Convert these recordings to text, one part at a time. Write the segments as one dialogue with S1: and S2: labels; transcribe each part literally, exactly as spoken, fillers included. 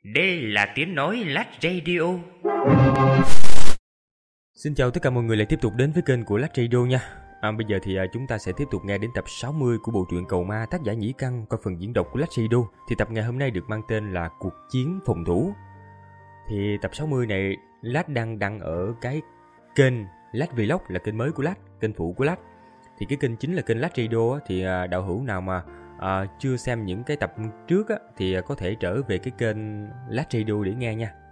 S1: Đây là tiếng nói Lát Radio.
S2: Xin chào tất cả mọi người lại tiếp tục đến với kênh của Lát Radio nha. À, bây giờ thì à, chúng ta sẽ tiếp tục nghe đến tập sáu mươi của bộ truyện Cầu Ma tác giả Nhĩ Căn qua phần diễn đọc của Lát Radio. Thì tập ngày hôm nay được mang tên là Cuộc Chiến Phòng Thủ. Thì tập sáu mươi này Lát đang đăng ở cái kênh Lát Vlog, là kênh mới của Lát, kênh phụ của Lát. Thì cái kênh chính là kênh Lát Radio á, thì à, đạo hữu nào mà à, chưa xem những cái tập trước á, thì à, có thể trở về cái kênh Lát Radio để nghe nha.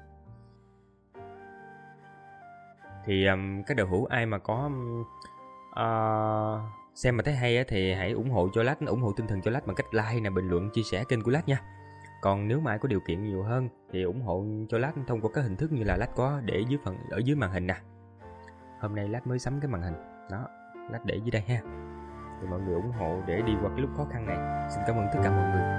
S2: Thì um, các đạo hữu ai mà có uh, xem mà thấy hay á, thì hãy ủng hộ cho Lát, ủng hộ tinh thần cho Lát bằng cách like nè, bình luận, chia sẻ kênh của Lát nha. Còn nếu mà ai có điều kiện nhiều hơn thì ủng hộ cho Lát thông qua các hình thức như là Lát có để dưới phần ở dưới màn hình nè. Hôm nay Lát mới sắm cái màn hình đó, Lát để dưới đây ha. Thì mọi người ủng hộ để đi qua cái lúc khó khăn này. Xin cảm ơn tất cả mọi người.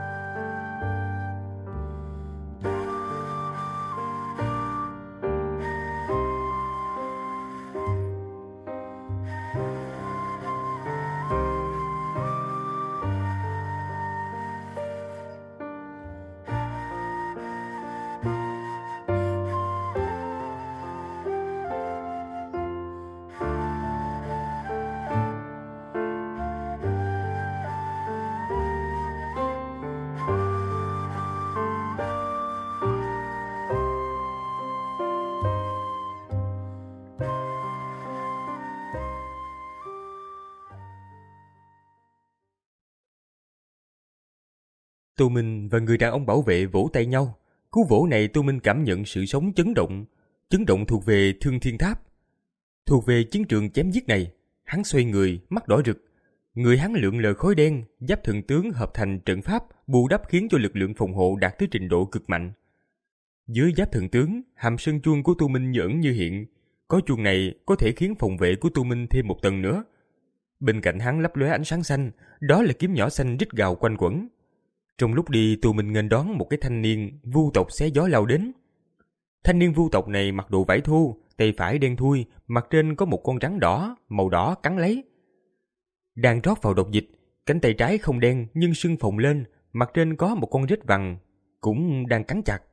S2: Tô Minh và người đàn ông bảo vệ vỗ tay nhau. Cú vỗ này Tô Minh cảm nhận sự sống chấn động. Chấn động thuộc về Thương Thiên Tháp. Thuộc về chiến trường chém giết này, hắn xoay người, mắt đỏ rực. Người hắn lượn lờ khói đen, giáp thần tướng hợp thành trận pháp, bù đắp khiến cho lực lượng phòng hộ đạt tới trình độ cực mạnh. Dưới giáp thần tướng, hàm sơn chuông của Tô Minh nhởn như hiện. Có chuông này có thể khiến phòng vệ của Tô Minh thêm một tầng nữa. Bên cạnh hắn lấp lóe ánh sáng xanh, đó là kiếm nhỏ xanh rít gào quanh quẩn. Trong lúc đi, Tô Minh nghênh đón một cái thanh niên vu tộc xé gió lao đến. Thanh niên vu tộc này mặc đồ vải thô, tay phải đen thui, mặt trên có một con rắn đỏ, màu đỏ cắn lấy. Đang rót vào độc dịch, cánh tay trái không đen nhưng sưng phồng lên, mặt trên có một con rết vằn, cũng đang cắn chặt.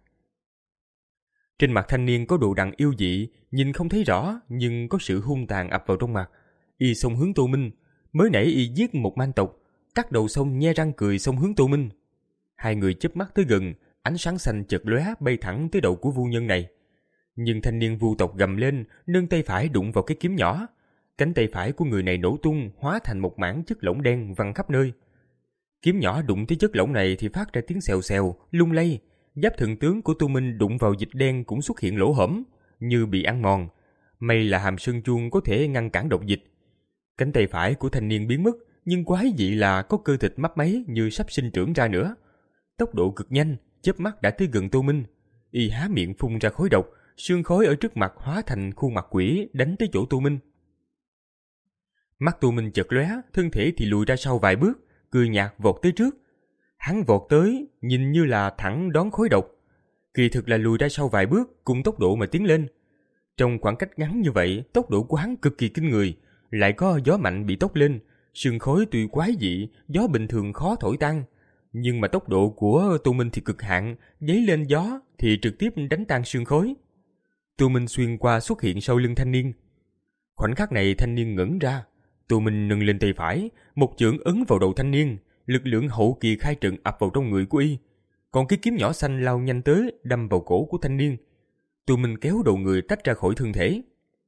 S2: Trên mặt thanh niên có đồ đằng yêu dị, nhìn không thấy rõ nhưng có sự hung tàn ập vào trong mặt. Y xông hướng Tô Minh, mới nãy y giết một man tộc, cắt đầu xong nhe răng cười xông hướng Tô Minh. Hai người chớp mắt tới gần, ánh sáng xanh chợt lóe bay thẳng tới đầu của vu nhân này. Nhưng thanh niên vu tộc gầm lên, nâng tay phải đụng vào cái kiếm nhỏ. Cánh tay phải của người này nổ tung, hóa thành một mảng chất lỏng đen văng khắp nơi. Kiếm nhỏ đụng tới chất lỏng này thì phát ra tiếng xèo xèo, lung lay. Giáp thần tướng của Tô Minh đụng vào dịch đen cũng xuất hiện lỗ hổng, như bị ăn mòn. May là hàm sơn chuông có thể ngăn cản độc dịch. Cánh tay phải của thanh niên biến mất, nhưng quái dị là có cơ thịt mấp máy như sắp sinh trưởng ra nữa. Tốc độ cực nhanh, chớp mắt đã tới gần Tô Minh. Y há miệng phun ra khói độc, sương khói ở trước mặt hóa thành khuôn mặt quỷ đánh tới chỗ Tô Minh. Mắt Tô Minh chợt lóe, thân thể thì lùi ra sau vài bước, cười nhạt vọt tới trước. Hắn vọt tới, nhìn như là thẳng đón khói độc. Kỳ thực là lùi ra sau vài bước, cùng tốc độ mà tiến lên. Trong khoảng cách ngắn như vậy, tốc độ của hắn cực kỳ kinh người, lại có gió mạnh bị tốc lên. Sương khói tuy quái dị, gió bình thường khó thổi tan. Nhưng mà tốc độ của Tô Minh thì cực hạn, giấy lên gió thì trực tiếp đánh tan sương khói. Tô Minh xuyên qua xuất hiện sau lưng thanh niên. Khoảnh khắc này thanh niên ngẩn ra. Tô Minh nâng lên tay phải, một chưởng ấn vào đầu thanh niên, lực lượng hậu kỳ khai trận ập vào trong người của y. Còn cái kiếm nhỏ xanh lao nhanh tới, đâm vào cổ của thanh niên. Tô Minh kéo đầu người tách ra khỏi thân thể.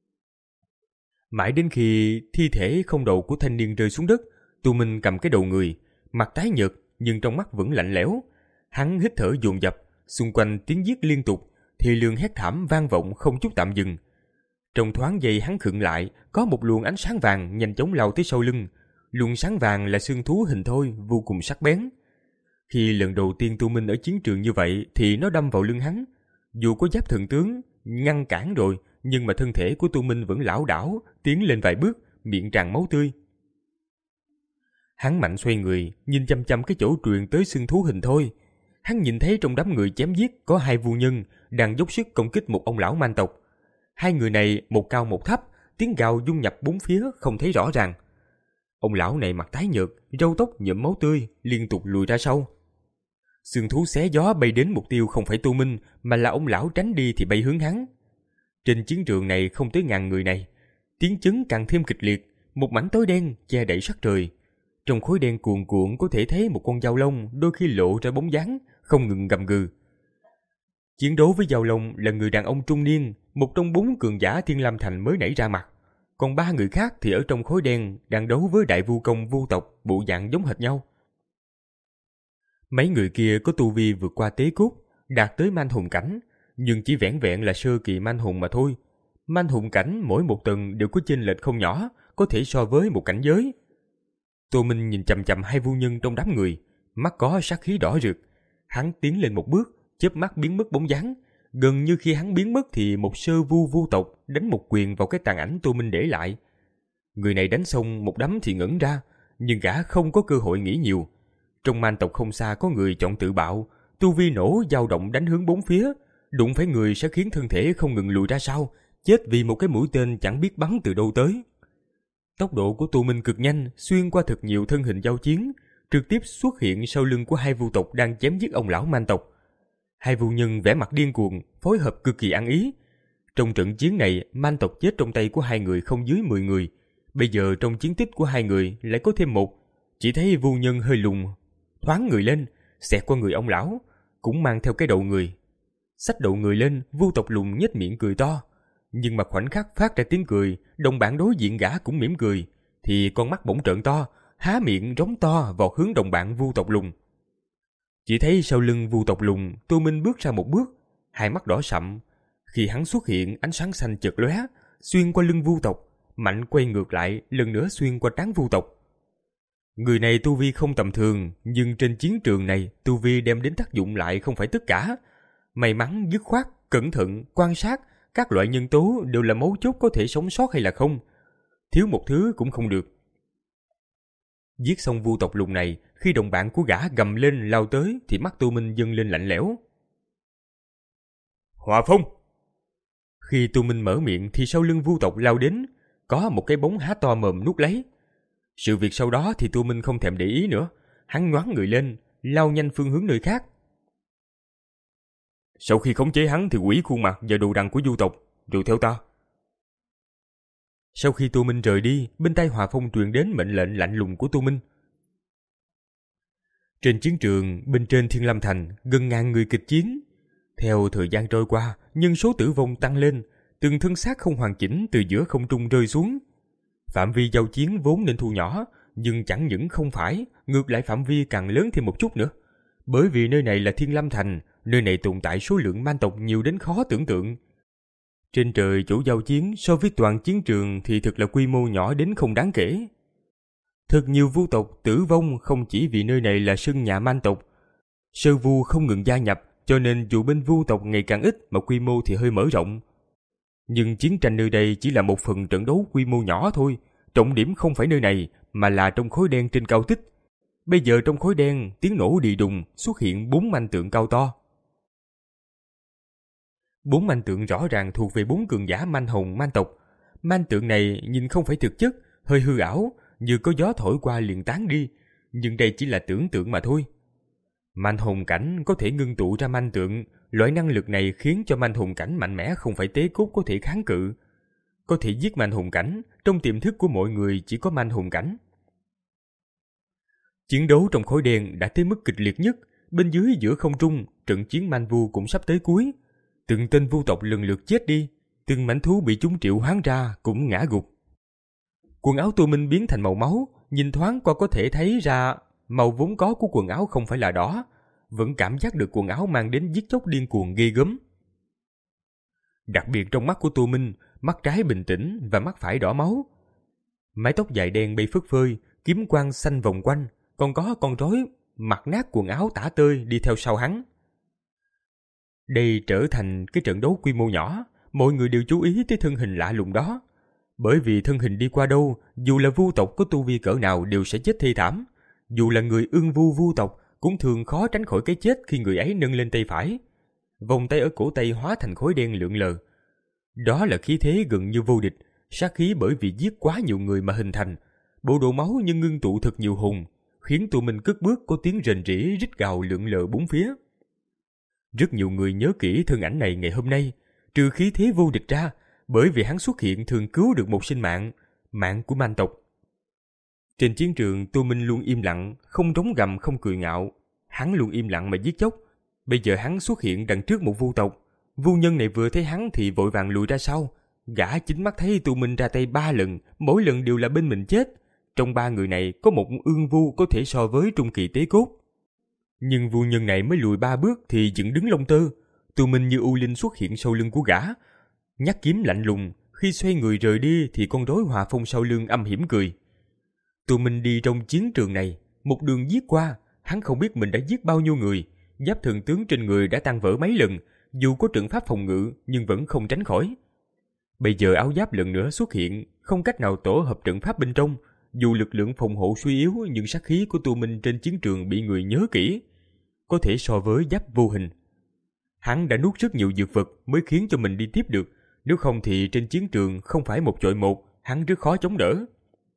S2: Mãi đến khi thi thể không đầu của thanh niên rơi xuống đất, Tô Minh cầm cái đầu người, mặt tái nhợt nhưng trong mắt vẫn lạnh lẽo. Hắn hít thở dồn dập, xung quanh tiếng giết liên tục, thì lường hét thảm vang vọng không chút tạm dừng. Trong thoáng giây hắn khựng lại, có một luồng ánh sáng vàng nhanh chóng lao tới sau lưng. Luồng sáng vàng là xương thú hình thoi vô cùng sắc bén. Khi lần đầu tiên Tô Minh ở chiến trường như vậy thì nó đâm vào lưng hắn. Dù có giáp thần tướng ngăn cản rồi, nhưng mà thân thể của Tô Minh vẫn lảo đảo tiến lên vài bước, miệng tràn máu tươi. Hắn mạnh xoay người, nhìn chăm chăm cái chỗ truyền tới xương thú hình thoi. Hắn nhìn thấy trong đám người chém giết có hai vu nhân đang dốc sức công kích một ông lão man tộc. Hai người này một cao một thấp, tiếng gào dung nhập bốn phía không thấy rõ ràng. Ông lão này mặt tái nhợt, râu tóc nhuộm máu tươi, liên tục lùi ra sau. Xương thú xé gió bay đến mục tiêu không phải Tô Minh, mà là ông lão tránh đi thì bay hướng hắn. Trên chiến trường này không tới ngàn người này, tiếng chấn càng thêm kịch liệt, một mảnh tối đen che đậy sắc trời. Trong khối đen cuồn cuộn có thể thấy một con dao long đôi khi lộ ra bóng dáng, không ngừng gầm gừ. Chiến đấu với dao long là người đàn ông trung niên, một trong bốn cường giả Thiên Lam Thành mới nảy ra mặt. Còn ba người khác thì ở trong khối đen đang đấu với đại vu công vu tộc, bộ dạng giống hệt nhau. Mấy người kia có tu vi vượt qua tế cốt, đạt tới manh hùng cảnh, nhưng chỉ vẻn vẹn là sơ kỳ manh hùng mà thôi. Manh hùng cảnh mỗi một tầng đều có chênh lệch không nhỏ, có thể so với một cảnh giới. Tô Minh nhìn chằm chằm hai vu nhân trong đám người, mắt có sát khí đỏ rực. Hắn tiến lên một bước, chớp mắt biến mất bóng dáng. Gần như khi hắn biến mất thì một sơ vu vu tộc đánh một quyền vào cái tàn ảnh Tô Minh để lại. Người này đánh xong một đấm thì ngẩn ra, nhưng gã không có cơ hội nghĩ nhiều. Trong man tộc không xa có người chọn tự bạo, tu vi nổ dao động đánh hướng bốn phía, đụng phải người sẽ khiến thân thể không ngừng lùi ra sau, chết vì một cái mũi tên chẳng biết bắn từ đâu tới. Tốc độ của Tô Minh cực nhanh, xuyên qua thật nhiều thân hình giao chiến, trực tiếp xuất hiện sau lưng của hai vu tộc đang chém giết ông lão man tộc. Hai vu nhân vẻ mặt điên cuồng, phối hợp cực kỳ ăn ý. Trong trận chiến này, man tộc chết trong tay của hai người không dưới mười người. Bây giờ trong chiến tích của hai người lại có thêm một. Chỉ thấy vu nhân hơi lùng, thoáng người lên, xẹt qua người ông lão, cũng mang theo cái đầu người. Xách đầu người lên, vu tộc lùng nhếch miệng cười to. Nhưng mà khoảnh khắc phát ra tiếng cười, đồng bạn đối diện gã cũng mỉm cười, thì con mắt bỗng trợn to, há miệng rống to vọt hướng đồng bạn vu tộc lùng. Chỉ thấy sau lưng vu tộc lùng, Tô Minh bước ra một bước, hai mắt đỏ sậm. Khi hắn xuất hiện, ánh sáng xanh chợt lóe, xuyên qua lưng vu tộc, mạnh quay ngược lại, lần nữa xuyên qua trán vu tộc. Người này tu vi không tầm thường, nhưng trên chiến trường này, tu vi đem đến tác dụng lại không phải tất cả. May mắn, dứt khoát, cẩn thận, quan sát, các loại nhân tố đều là mấu chốt có thể sống sót hay là không. Thiếu một thứ cũng không được. Giết xong vu tộc lùng này, khi đồng bạn của gã gầm lên lao tới thì mắt Tô Minh dâng lên lạnh lẽo. Hòa phong! Khi Tô Minh mở miệng thì sau lưng vu tộc lao đến, có một cái bóng há to mồm nuốt lấy. Sự việc sau đó thì Tô Minh không thèm để ý nữa, hắn nhoáng người lên, lao nhanh phương hướng nơi khác. Sau khi khống chế hắn thì hủy khuôn mặt và đồ đằng của vu tộc, rồi theo ta. Sau khi Tô Minh rời đi, bên tai Hòa Phong truyền đến mệnh lệnh lạnh lùng của Tô Minh. Trên chiến trường, bên trên Thiên Lam Thành, gần ngàn người kịch chiến. Theo thời gian trôi qua, nhân số tử vong tăng lên, từng thân xác không hoàn chỉnh từ giữa không trung rơi xuống. Phạm vi giao chiến vốn nên thu nhỏ, nhưng chẳng những không phải, ngược lại phạm vi càng lớn thêm một chút nữa. Bởi vì nơi này là Thiên Lam Thành, nơi này tồn tại số lượng man tộc nhiều đến khó tưởng tượng. Trên trời chỗ giao chiến so với toàn chiến trường thì thực là quy mô nhỏ đến không đáng kể. Thật nhiều vu tộc tử vong không chỉ vì nơi này là sân nhà man tộc. Sơ vu không ngừng gia nhập, cho nên dù bên vu tộc ngày càng ít mà quy mô thì hơi mở rộng. Nhưng chiến tranh nơi đây chỉ là một phần trận đấu quy mô nhỏ thôi. Trọng điểm không phải nơi này mà là trong khối đen trên cao tích. Bây giờ trong khối đen, tiếng nổ đi đùng, xuất hiện bốn manh tượng cao to. Bốn manh tượng rõ ràng thuộc về bốn cường giả manh hồn man tộc. Manh tượng này nhìn không phải thực chất, hơi hư ảo, như có gió thổi qua liền tán đi, nhưng đây chỉ là tưởng tượng mà thôi. Manh hồn cảnh có thể ngưng tụ ra manh tượng, loại năng lực này khiến cho manh hồn cảnh mạnh mẽ không phải tế cốt có thể kháng cự. Có thể giết manh hồn cảnh, trong tiềm thức của mọi người chỉ có manh hồn cảnh. Chiến đấu trong khối đen đã tới mức kịch liệt nhất, bên dưới giữa không trung, trận chiến manh vu cũng sắp tới cuối. Từng tên vu tộc lần lượt chết đi, từng mảnh thú bị chúng triệu hoán ra cũng ngã gục. Quần áo Tô Minh biến thành màu máu, nhìn thoáng qua có thể thấy ra màu vốn có của quần áo không phải là đỏ, vẫn cảm giác được quần áo mang đến giết chóc điên cuồng ghê gớm. Đặc biệt trong mắt của Tô Minh, mắt trái bình tĩnh và mắt phải đỏ máu. Mái tóc dài đen bay phất phới, kiếm quang xanh vòng quanh, còn có con rối mặc nát quần áo tả tơi đi theo sau hắn. Đây trở thành cái trận đấu quy mô nhỏ, mọi người đều chú ý tới thân hình lạ lùng đó. Bởi vì thân hình đi qua đâu, dù là vu tộc có tu vi cỡ nào đều sẽ chết thê thảm. Dù là người ưng vu vu tộc, cũng thường khó tránh khỏi cái chết khi người ấy nâng lên tay phải. Vòng tay ở cổ tay hóa thành khối đen lượn lờ. Đó là khí thế gần như vô địch, sát khí bởi vì giết quá nhiều người mà hình thành. Bộ đồ máu nhưng ngưng tụ thật nhiều hùng, khiến Tô Minh cất bước có tiếng rền rĩ rít gào lượn lờ bốn phía. Rất nhiều người nhớ kỹ thân ảnh này ngày hôm nay, trừ khí thế vô địch ra, bởi vì hắn xuất hiện thường cứu được một sinh mạng, mạng của man tộc. Trên chiến trường, Tô Minh luôn im lặng, không trống gầm không cười ngạo. Hắn luôn im lặng mà giết chóc. Bây giờ hắn xuất hiện đằng trước một vu tộc. Vu nhân này vừa thấy hắn thì vội vàng lùi ra sau. Gã chính mắt thấy Tô Minh ra tay ba lần, mỗi lần đều là bên mình chết. Trong ba người này có một ương vu có thể so với trung kỳ tế cốt. Nhưng vu nhân này mới lùi ba bước thì dựng đứng lông tơ. Tô Minh như u linh xuất hiện sau lưng của gã, nhắc kiếm lạnh lùng. Khi xoay người rời đi thì con rối hòa phong sau lưng âm hiểm cười. Tô Minh đi trong chiến trường này, một đường giết qua, hắn không biết mình đã giết bao nhiêu người. Giáp thần tướng trên người đã tan vỡ mấy lần, dù có trận pháp phòng ngự nhưng vẫn không tránh khỏi. Bây giờ áo giáp lần nữa xuất hiện, không cách nào tổ hợp trận pháp bên trong. Dù lực lượng phòng hộ suy yếu nhưng sát khí của Tô Minh trên chiến trường bị người nhớ kỹ, có thể so với giáp vô hình. Hắn đã nuốt rất nhiều dược vật mới khiến cho mình đi tiếp được, nếu không thì trên chiến trường không phải một chọi một, hắn rất khó chống đỡ.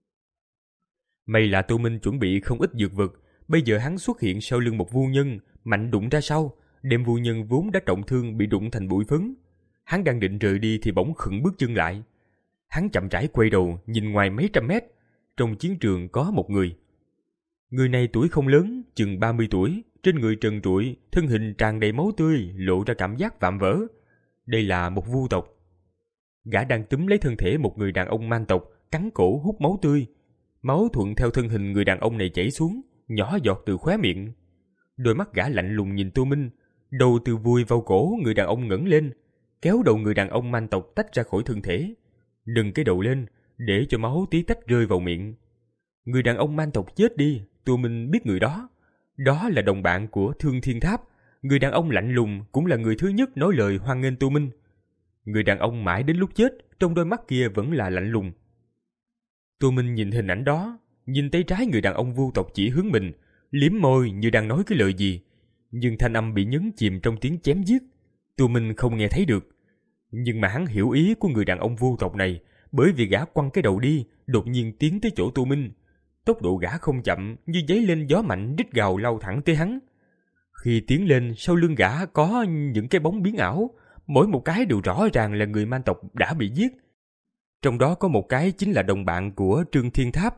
S2: May là Tô Minh chuẩn bị không ít dược vật, bây giờ hắn xuất hiện sau lưng một vu nhân, mạnh đụng ra sau, đem vu nhân vốn đã trọng thương bị đụng thành bụi phấn. Hắn đang định rời đi thì bỗng khựng bước chân lại. Hắn chậm rãi quay đầu, nhìn ngoài mấy trăm mét. Trong chiến trường có một người. Người này tuổi không lớn, chừng ba mươi tuổi, trên người trần trụi, thân hình tràn đầy máu tươi, lộ ra cảm giác vạm vỡ. Đây là một vu tộc. Gã đang túm lấy thân thể một người đàn ông man tộc, cắn cổ hút máu tươi. Máu thuận theo thân hình người đàn ông này chảy xuống, nhỏ giọt từ khóe miệng. Đôi mắt gã lạnh lùng nhìn Tô Minh, đầu từ vùi vào cổ người đàn ông ngẩng lên, kéo đầu người đàn ông man tộc tách ra khỏi thân thể, nâng cái đầu lên để cho máu tí tách rơi vào miệng. Người đàn ông man tộc chết đi, Tô Minh biết người đó. Đó là đồng bạn của Thương Thiên Tháp. Người đàn ông lạnh lùng cũng là người thứ nhất nói lời hoan nghênh Tô Minh. Người đàn ông mãi đến lúc chết, trong đôi mắt kia vẫn là lạnh lùng. Tô Minh nhìn hình ảnh đó, nhìn tay trái người đàn ông vu tộc chỉ hướng mình, liếm môi như đang nói cái lời gì, nhưng thanh âm bị nhấn chìm trong tiếng chém giết. Tô Minh không nghe thấy được, nhưng mà hắn hiểu ý của người đàn ông vu tộc này, bởi vì gã quăng cái đầu đi, đột nhiên tiến tới chỗ Tô Minh. Tốc độ gã không chậm, như giấy lên gió mạnh rít gào lao thẳng tới hắn. Khi tiến lên, sau lưng gã có những cái bóng biến ảo, mỗi một cái đều rõ ràng là người man tộc đã bị giết. Trong đó có một cái chính là đồng bạn của Trương Thiên Tháp.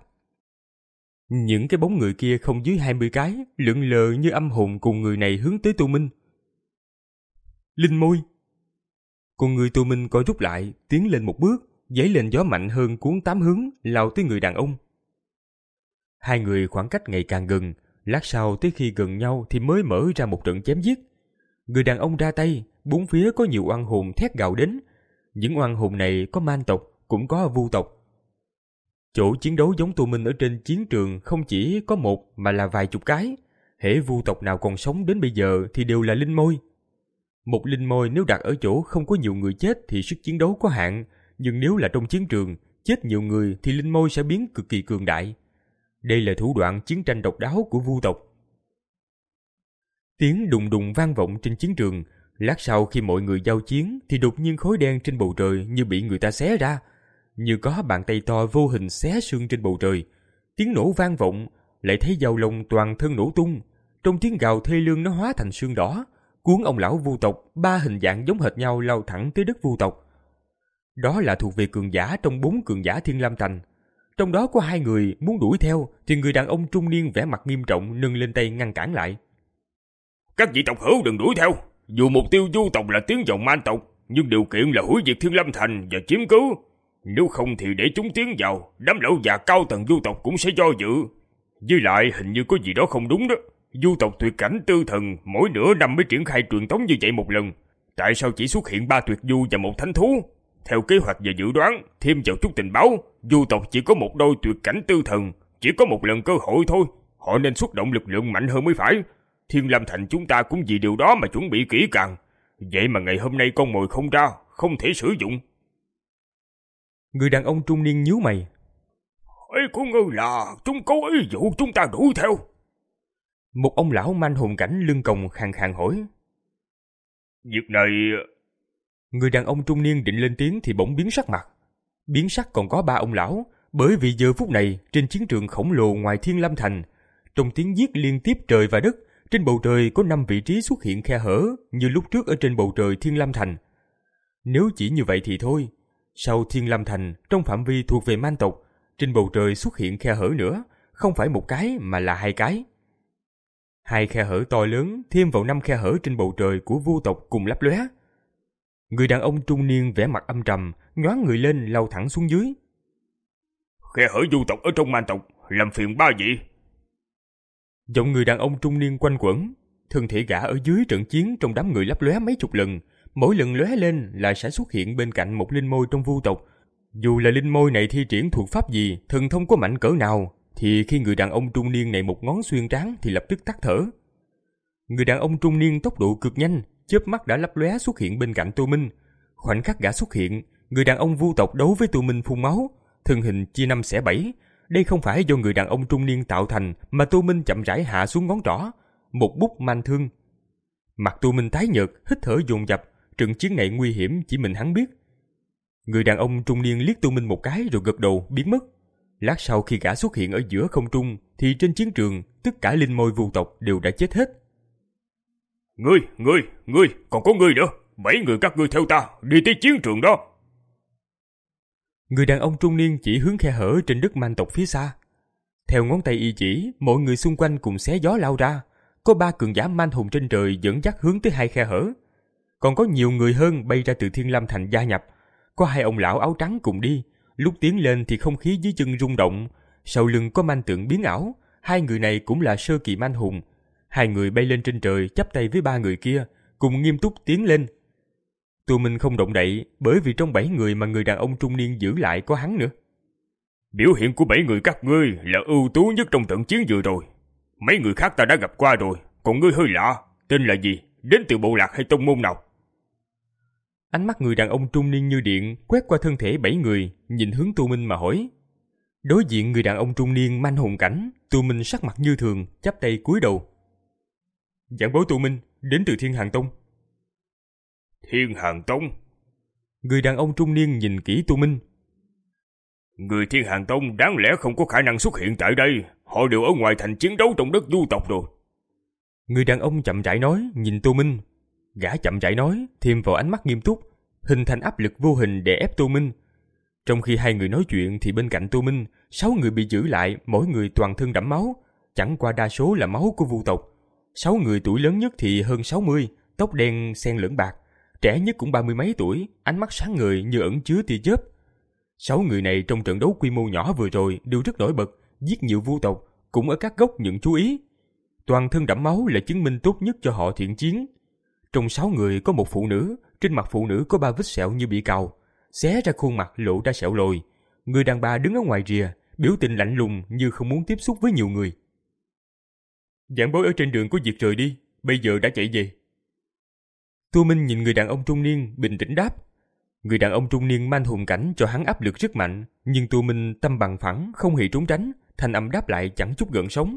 S2: Những cái bóng người kia không dưới hai mươi cái, lượn lờ như âm hồn cùng người này hướng tới Tô Minh. Linh môi. Con người Tô Minh co rút lại, tiến lên một bước, giấy lên gió mạnh hơn cuốn tám hướng, lao tới người đàn ông. Hai người khoảng cách ngày càng gần, lát sau tới khi gần nhau thì mới mở ra một trận chém giết. Người đàn ông ra tay, bốn phía có nhiều oan hồn thét gào đến. Những oan hồn này có man tộc, cũng có vu tộc. Chỗ chiến đấu giống Tô Minh ở trên chiến trường không chỉ có một mà là vài chục cái. Hễ vu tộc nào còn sống đến bây giờ thì đều là linh môi. Một linh môi nếu đặt ở chỗ không có nhiều người chết thì sức chiến đấu có hạn, nhưng nếu là trong chiến trường, chết nhiều người thì linh môi sẽ biến cực kỳ cường đại. Đây là thủ đoạn chiến tranh độc đáo của vu tộc. Tiếng đùng đùng vang vọng trên chiến trường. Lát sau khi mọi người giao chiến thì đột nhiên khói đen trên bầu trời như bị người ta xé ra, như có bàn tay to vô hình xé sương trên bầu trời. Tiếng nổ vang vọng, lại thấy dao lông toàn thân nổ tung. Trong tiếng gào thê lương nó hóa thành sương đỏ, cuốn ông lão vu tộc ba hình dạng giống hệt nhau lao thẳng tới đất vu tộc. Đó là thuộc về cường giả trong bốn cường giả Thiên Lam Thành. Trong đó có hai người muốn đuổi theo thì người đàn ông trung niên vẻ mặt nghiêm trọng nâng lên tay ngăn cản lại.
S3: Các vị tộc hữu đừng đuổi theo. Dù mục tiêu vu tộc là tiến vào man tộc, nhưng điều kiện là hủy diệt Thiên Lâm Thành và chiếm cứ. Nếu không thì để chúng tiến vào, đám lão già cao tầng vu tộc cũng sẽ do dự. Với lại hình như có gì đó không đúng đó. Vu tộc tuyệt cảnh tư thần mỗi nửa năm mới triển khai truyền tống như vậy một lần. Tại sao chỉ xuất hiện ba tuyệt vu và một thánh thú? Theo kế hoạch và dự đoán, thêm vào chút tình báo, vu tộc chỉ có một đôi tuyệt cảnh tư thần, chỉ có một lần cơ hội thôi. Họ nên xuất động lực lượng mạnh hơn mới phải. Thiên Lam Thành chúng ta cũng vì điều đó mà chuẩn bị kỹ càng. Vậy mà ngày hôm nay con mồi không ra, không thể sử dụng.
S2: Người đàn ông trung niên nhíu mày.
S3: Ý của ngươi là chúng cố ý dụ chúng ta đuổi theo.
S2: Một ông lão manh hồn cảnh lưng còng khàn khàn hỏi.
S3: Việc này...
S2: Người đàn ông trung niên định lên tiếng thì bỗng biến sắc mặt. Biến sắc còn có ba ông lão, bởi vì giờ phút này trên chiến trường khổng lồ ngoài Thiên Lam Thành, trong tiếng giết liên tiếp trời và đất, trên bầu trời có năm vị trí xuất hiện khe hở như lúc trước ở trên bầu trời Thiên Lam Thành. Nếu chỉ như vậy thì thôi, sau Thiên Lam Thành trong phạm vi thuộc về man tộc, trên bầu trời xuất hiện khe hở nữa, không phải một cái mà là hai cái. Hai khe hở to lớn thêm vào năm khe hở trên bầu trời của vu tộc cùng lấp lóe. Người đàn ông trung niên vẻ mặt âm trầm, nhoáng người lên lao thẳng xuống dưới.
S3: Khe hở vu tộc ở trong man tộc, làm phiền ba vị.
S2: Giọng người đàn ông trung niên quanh quẩn, thân thể gã ở dưới trận chiến trong đám người lấp lóe mấy chục lần, mỗi lần lóe lên là sẽ xuất hiện bên cạnh một linh môi trong vu tộc. Dù là linh môi này thi triển thuật pháp gì, thần thông có mạnh cỡ nào, thì khi người đàn ông trung niên này một ngón xuyên trán thì lập tức tắt thở. Người đàn ông trung niên tốc độ cực nhanh, chớp mắt đã lấp lóe xuất hiện bên cạnh Tô Minh. Khoảnh khắc gã xuất hiện, người đàn ông vu tộc đấu với Tô Minh phun máu, thân hình chia năm xẻ bảy. Đây không phải do người đàn ông trung niên tạo thành, mà Tô Minh chậm rãi hạ xuống ngón trỏ, một bút man thương. Mặt Tô Minh tái nhợt, hít thở dồn dập, trận chiến này nguy hiểm chỉ mình hắn biết. Người đàn ông trung niên liếc Tô Minh một cái rồi gật đầu biến mất. Lát sau khi gã xuất hiện ở giữa không trung, thì trên chiến trường tất cả linh môi vu tộc đều đã chết hết.
S3: Ngươi, ngươi, ngươi, còn có ngươi nữa, bảy người các ngươi theo ta đi tới chiến trường đó.
S2: Người đàn ông trung niên chỉ hướng khe hở trên đất man tộc phía xa. Theo ngón tay y chỉ, mọi người xung quanh cùng xé gió lao ra. Có ba cường giả man hùng trên trời dẫn dắt hướng tới hai khe hở. Còn có nhiều người hơn bay ra từ Thiên Lam Thành gia nhập. Có hai ông lão áo trắng cùng đi. Lúc tiến lên thì không khí dưới chân rung động. Sau lưng có man tượng biến ảo. Hai người này cũng là sơ kỳ man hùng. Hai người bay lên trên trời chắp tay với ba người kia, cùng nghiêm túc tiến lên. Tô Minh không động đậy, bởi vì trong bảy người mà người đàn ông trung niên giữ lại có hắn nữa.
S3: Biểu hiện của bảy người các ngươi là ưu tú nhất trong trận chiến vừa rồi. Mấy người khác ta đã gặp qua rồi, còn ngươi hơi lạ, tên là gì, đến từ bộ lạc hay tông môn nào?
S2: Ánh mắt người đàn ông trung niên như điện quét qua thân thể bảy người, nhìn hướng Tô Minh mà hỏi. Đối diện người đàn ông trung niên manh hùng cảnh, Tô Minh sắc mặt như thường, chắp tay cúi đầu. Giảng bối Tô Minh, đến từ Thiên Hàn Tông.
S3: Thiên Hàn Tông?
S2: Người đàn ông trung niên nhìn kỹ Tô Minh.
S3: Người Thiên Hàn Tông đáng lẽ không có khả năng xuất hiện tại đây, họ đều ở ngoài thành chiến đấu trong đất du tộc rồi.
S2: Người đàn ông chậm rãi nói, nhìn Tô Minh. Gã chậm rãi nói, thêm vào ánh mắt nghiêm túc, hình thành áp lực vô hình để ép Tô Minh. Trong khi hai người nói chuyện thì bên cạnh Tô Minh, sáu người bị giữ lại, mỗi người toàn thân đẫm máu, chẳng qua đa số là máu của vu tộc. Sáu người tuổi lớn nhất thì hơn sáu mươi, tóc đen xen lẫn bạc, trẻ nhất cũng ba mươi mấy tuổi, ánh mắt sáng ngời như ẩn chứa tia chớp. Sáu người này trong trận đấu quy mô nhỏ vừa rồi đều rất nổi bật, giết nhiều vu tộc, cũng ở các góc nhận chú ý. Toàn thân đẫm máu là chứng minh tốt nhất cho họ thiện chiến. Trong sáu người có một phụ nữ, trên mặt phụ nữ có ba vết sẹo như bị cào, xé ra khuôn mặt lộ ra sẹo lồi. Người đàn bà đứng ở ngoài rìa, biểu tình lạnh lùng như không muốn tiếp xúc với nhiều người. Giảng bối ở trên đường có việc rời đi, bây giờ đã chạy về. Tô Minh nhìn người đàn ông trung niên, bình tĩnh đáp. Người đàn ông trung niên man hùng cảnh cho hắn áp lực rất mạnh, nhưng Tô Minh tâm bằng phẳng, không hề trốn tránh, thanh âm đáp lại chẳng chút gợn sóng.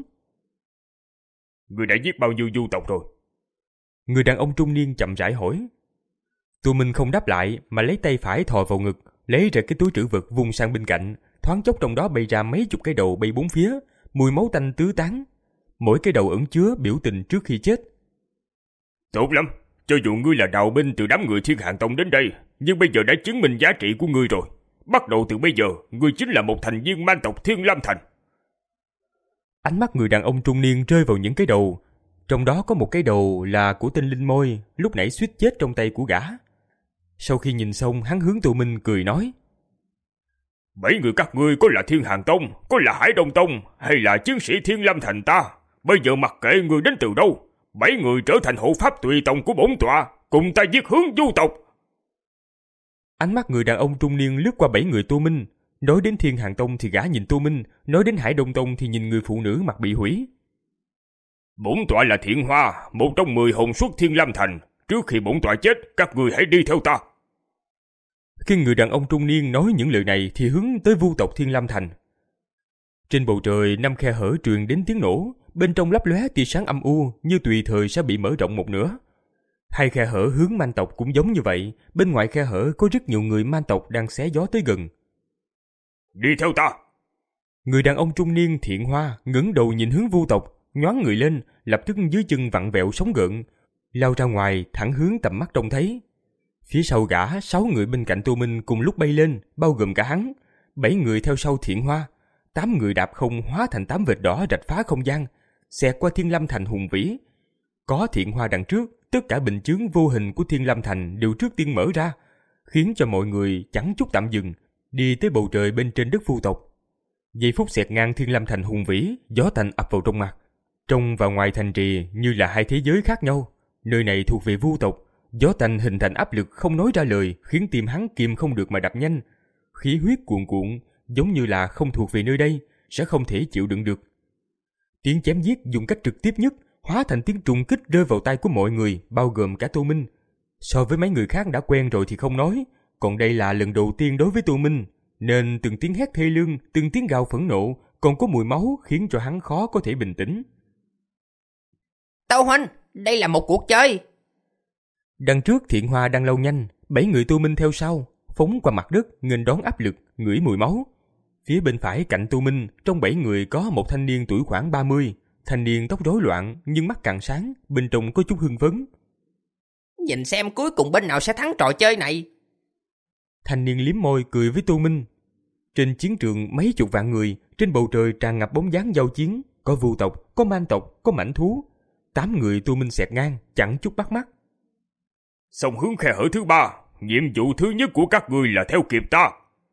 S3: Người đã giết bao nhiêu du tộc rồi?
S2: Người đàn ông trung niên chậm rãi hỏi. Tô Minh không đáp lại, mà lấy tay phải thò vào ngực, lấy ra cái túi trữ vật vung sang bên cạnh, thoáng chốc trong đó bay ra mấy chục cái đầu bay bốn phía, mùi máu tanh tứ tán. Mỗi cái đầu ẩn chứa biểu tình trước khi chết.
S3: Tốt lắm, cho dù ngươi là đạo binh từ đám người Thiên Hàn Tông đến đây, nhưng bây giờ đã chứng minh giá trị của ngươi rồi. Bắt đầu từ bây giờ, ngươi chính là một thành viên man tộc Thiên Lam Thành.
S2: Ánh mắt người đàn ông trung niên rơi vào những cái đầu. Trong đó có một cái đầu là của tên linh môi, lúc nãy suýt chết trong tay của gã. Sau khi nhìn xong, hắn hướng Tô Minh cười nói.
S3: Bảy người các ngươi có là Thiên Hàn Tông, có là Hải Đông Tông, hay là chiến sĩ Thiên Lam Thành ta, bây giờ mặc kệ người đến từ đâu, bảy người trở thành hộ pháp tùy tòng của bổn tọa, cùng ta giết hướng du tộc.
S2: Ánh mắt người đàn ông trung niên lướt qua bảy người Tô Minh. Nói đến Thiên Hàn Tông thì gã nhìn Tô Minh, nói đến Hải Đông Tông thì nhìn người phụ nữ mặt bị hủy.
S3: Bổn tọa là Thiện Hoa, một trong mười hồn xuất Thiên Lam Thành. Trước khi bổn tọa chết, các ngươi hãy đi theo ta.
S2: Khi người đàn ông trung niên nói những lời này thì hướng tới vu tộc Thiên Lam Thành. Trên bầu trời năm khe hở truyền đến tiếng nổ, bên trong lấp lóe tia sáng âm u như tùy thời sẽ bị mở rộng một nửa. Hai khe hở hướng man tộc cũng giống như vậy, bên ngoài khe hở có rất nhiều người man tộc đang xé gió tới gần.
S3: Đi theo ta.
S2: Người đàn ông trung niên Thiện Hoa ngẩng đầu nhìn hướng vu tộc, nhoáng người lên, lập tức dưới chân vặn vẹo sóng gợn, lao ra ngoài thẳng hướng tầm mắt trông thấy. Phía sau gã, sáu người bên cạnh Tô Minh cùng lúc bay lên, bao gồm cả hắn. Bảy người theo sau Thiện Hoa, tám người đạp không hóa thành tám vệt đỏ rạch phá không gian, xẹt qua Thiên Lâm Thành hùng vĩ. Có Thiện Hoa đằng trước, tất cả bình chướng vô hình của Thiên Lâm Thành đều trước tiên mở ra, khiến cho mọi người chẳng chút tạm dừng, đi tới bầu trời bên trên đất Vu tộc. Giây phút xẹt ngang Thiên Lâm Thành hùng vĩ, gió tanh ập vào trong mặt. Trong và ngoài thành trì như là hai thế giới khác nhau. Nơi này thuộc về Vu tộc, gió tanh hình thành áp lực không nói ra lời, khiến tim hắn kìm không được mà đập nhanh. Khí huyết cuồn cuộn, giống như là không thuộc về nơi đây, sẽ không thể chịu đựng được. Tiếng chém giết dùng cách trực tiếp nhất, hóa thành tiếng trùng kích rơi vào tai của mọi người, bao gồm cả Tô Minh. So với mấy người khác đã quen rồi thì không nói, còn đây là lần đầu tiên đối với Tô Minh, nên từng tiếng hét thê lương, từng tiếng gào phẫn nộ, còn có mùi máu khiến cho hắn khó có thể bình tĩnh.
S4: Tô huynh, đây là một cuộc chơi.
S2: Đằng trước Thiện Hoa đang lao nhanh, bảy người Tô Minh theo sau, phóng qua mặt đất, nghênh đón áp lực, ngửi mùi máu. Phía bên phải cạnh Tô Minh, trong bảy người có một thanh niên tuổi khoảng ba mươi, thanh niên tóc rối loạn nhưng mắt càng sáng, bên trong có chút hưng phấn.
S4: Nhìn xem cuối cùng bên nào sẽ thắng trò chơi này.
S2: Thanh niên liếm môi cười với Tô Minh. Trên chiến trường mấy chục vạn người, trên bầu trời tràn ngập bóng dáng giao chiến, có Vu tộc, có Man tộc, có mãnh thú. Tám người Tô Minh xẹt ngang, chẳng chút bắt mắt.
S3: Xong hướng khe hở thứ ba, nhiệm vụ thứ nhất của các ngươi là theo kịp ta.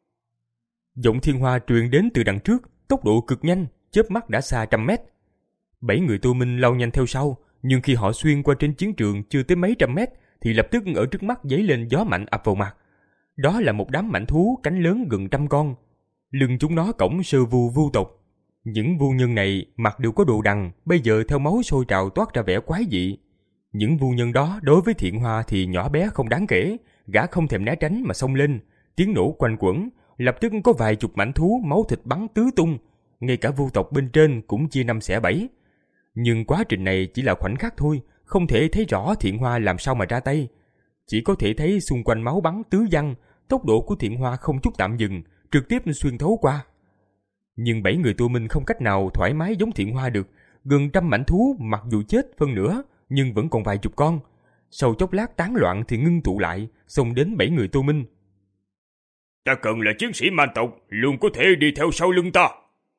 S2: Giọng Thiên Hoa truyền đến từ đằng trước, tốc độ cực nhanh, chớp mắt đã xa trăm mét. Bảy người Tô Minh lao nhanh theo sau, nhưng khi họ xuyên qua trên chiến trường chưa tới mấy trăm mét, thì lập tức ở trước mắt dấy lên gió mạnh ập vào mặt. Đó là một đám mãnh thú cánh lớn gần trăm con. Lưng chúng nó cổng sơ vu vu tộc. Những vu nhân này mặt đều có đồ đằng, bây giờ theo máu sôi trào toát ra vẻ quái dị. Những vu nhân đó đối với Thiện Hoa thì nhỏ bé không đáng kể, gã không thèm né tránh mà xông lên, tiếng nổ quanh quẩn, lập tức có vài chục mãnh thú máu thịt bắn tứ tung, ngay cả vu tộc bên trên cũng chia năm xẻ bảy. Nhưng quá trình này chỉ là khoảnh khắc thôi, không thể thấy rõ Thiện Hoa làm sao mà ra tay. Chỉ có thể thấy xung quanh máu bắn tứ văng, tốc độ của Thiện Hoa không chút tạm dừng, trực tiếp xuyên thấu qua. Nhưng bảy người Tô Minh không cách nào thoải mái giống Thiện Hoa được, gần trăm mãnh thú mặc dù chết phân nửa, nhưng vẫn còn vài chục con. Sau chốc lát tán loạn thì ngưng tụ lại, xông đến bảy người Tô Minh.
S3: Ta cần là chiến sĩ Man tộc, luôn có thể đi theo sau lưng ta.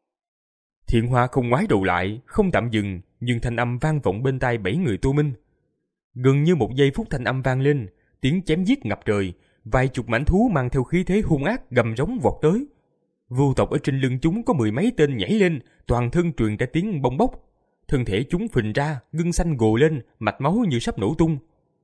S2: Thiện Hoa không ngoái đầu lại, không tạm dừng, nhưng thanh âm vang vọng bên tai bảy người Tô Minh. Gần như một giây phút thanh âm vang lên, tiếng chém giết ngập trời, vài chục mãnh thú mang theo khí thế hung ác gầm rống vọt tới. Vu tộc ở trên lưng chúng có mười mấy tên nhảy lên, toàn thân truyền ra tiếng bong bốc. Thân thể chúng phình ra, gân xanh gồ lên, mạch máu như sắp nổ tung.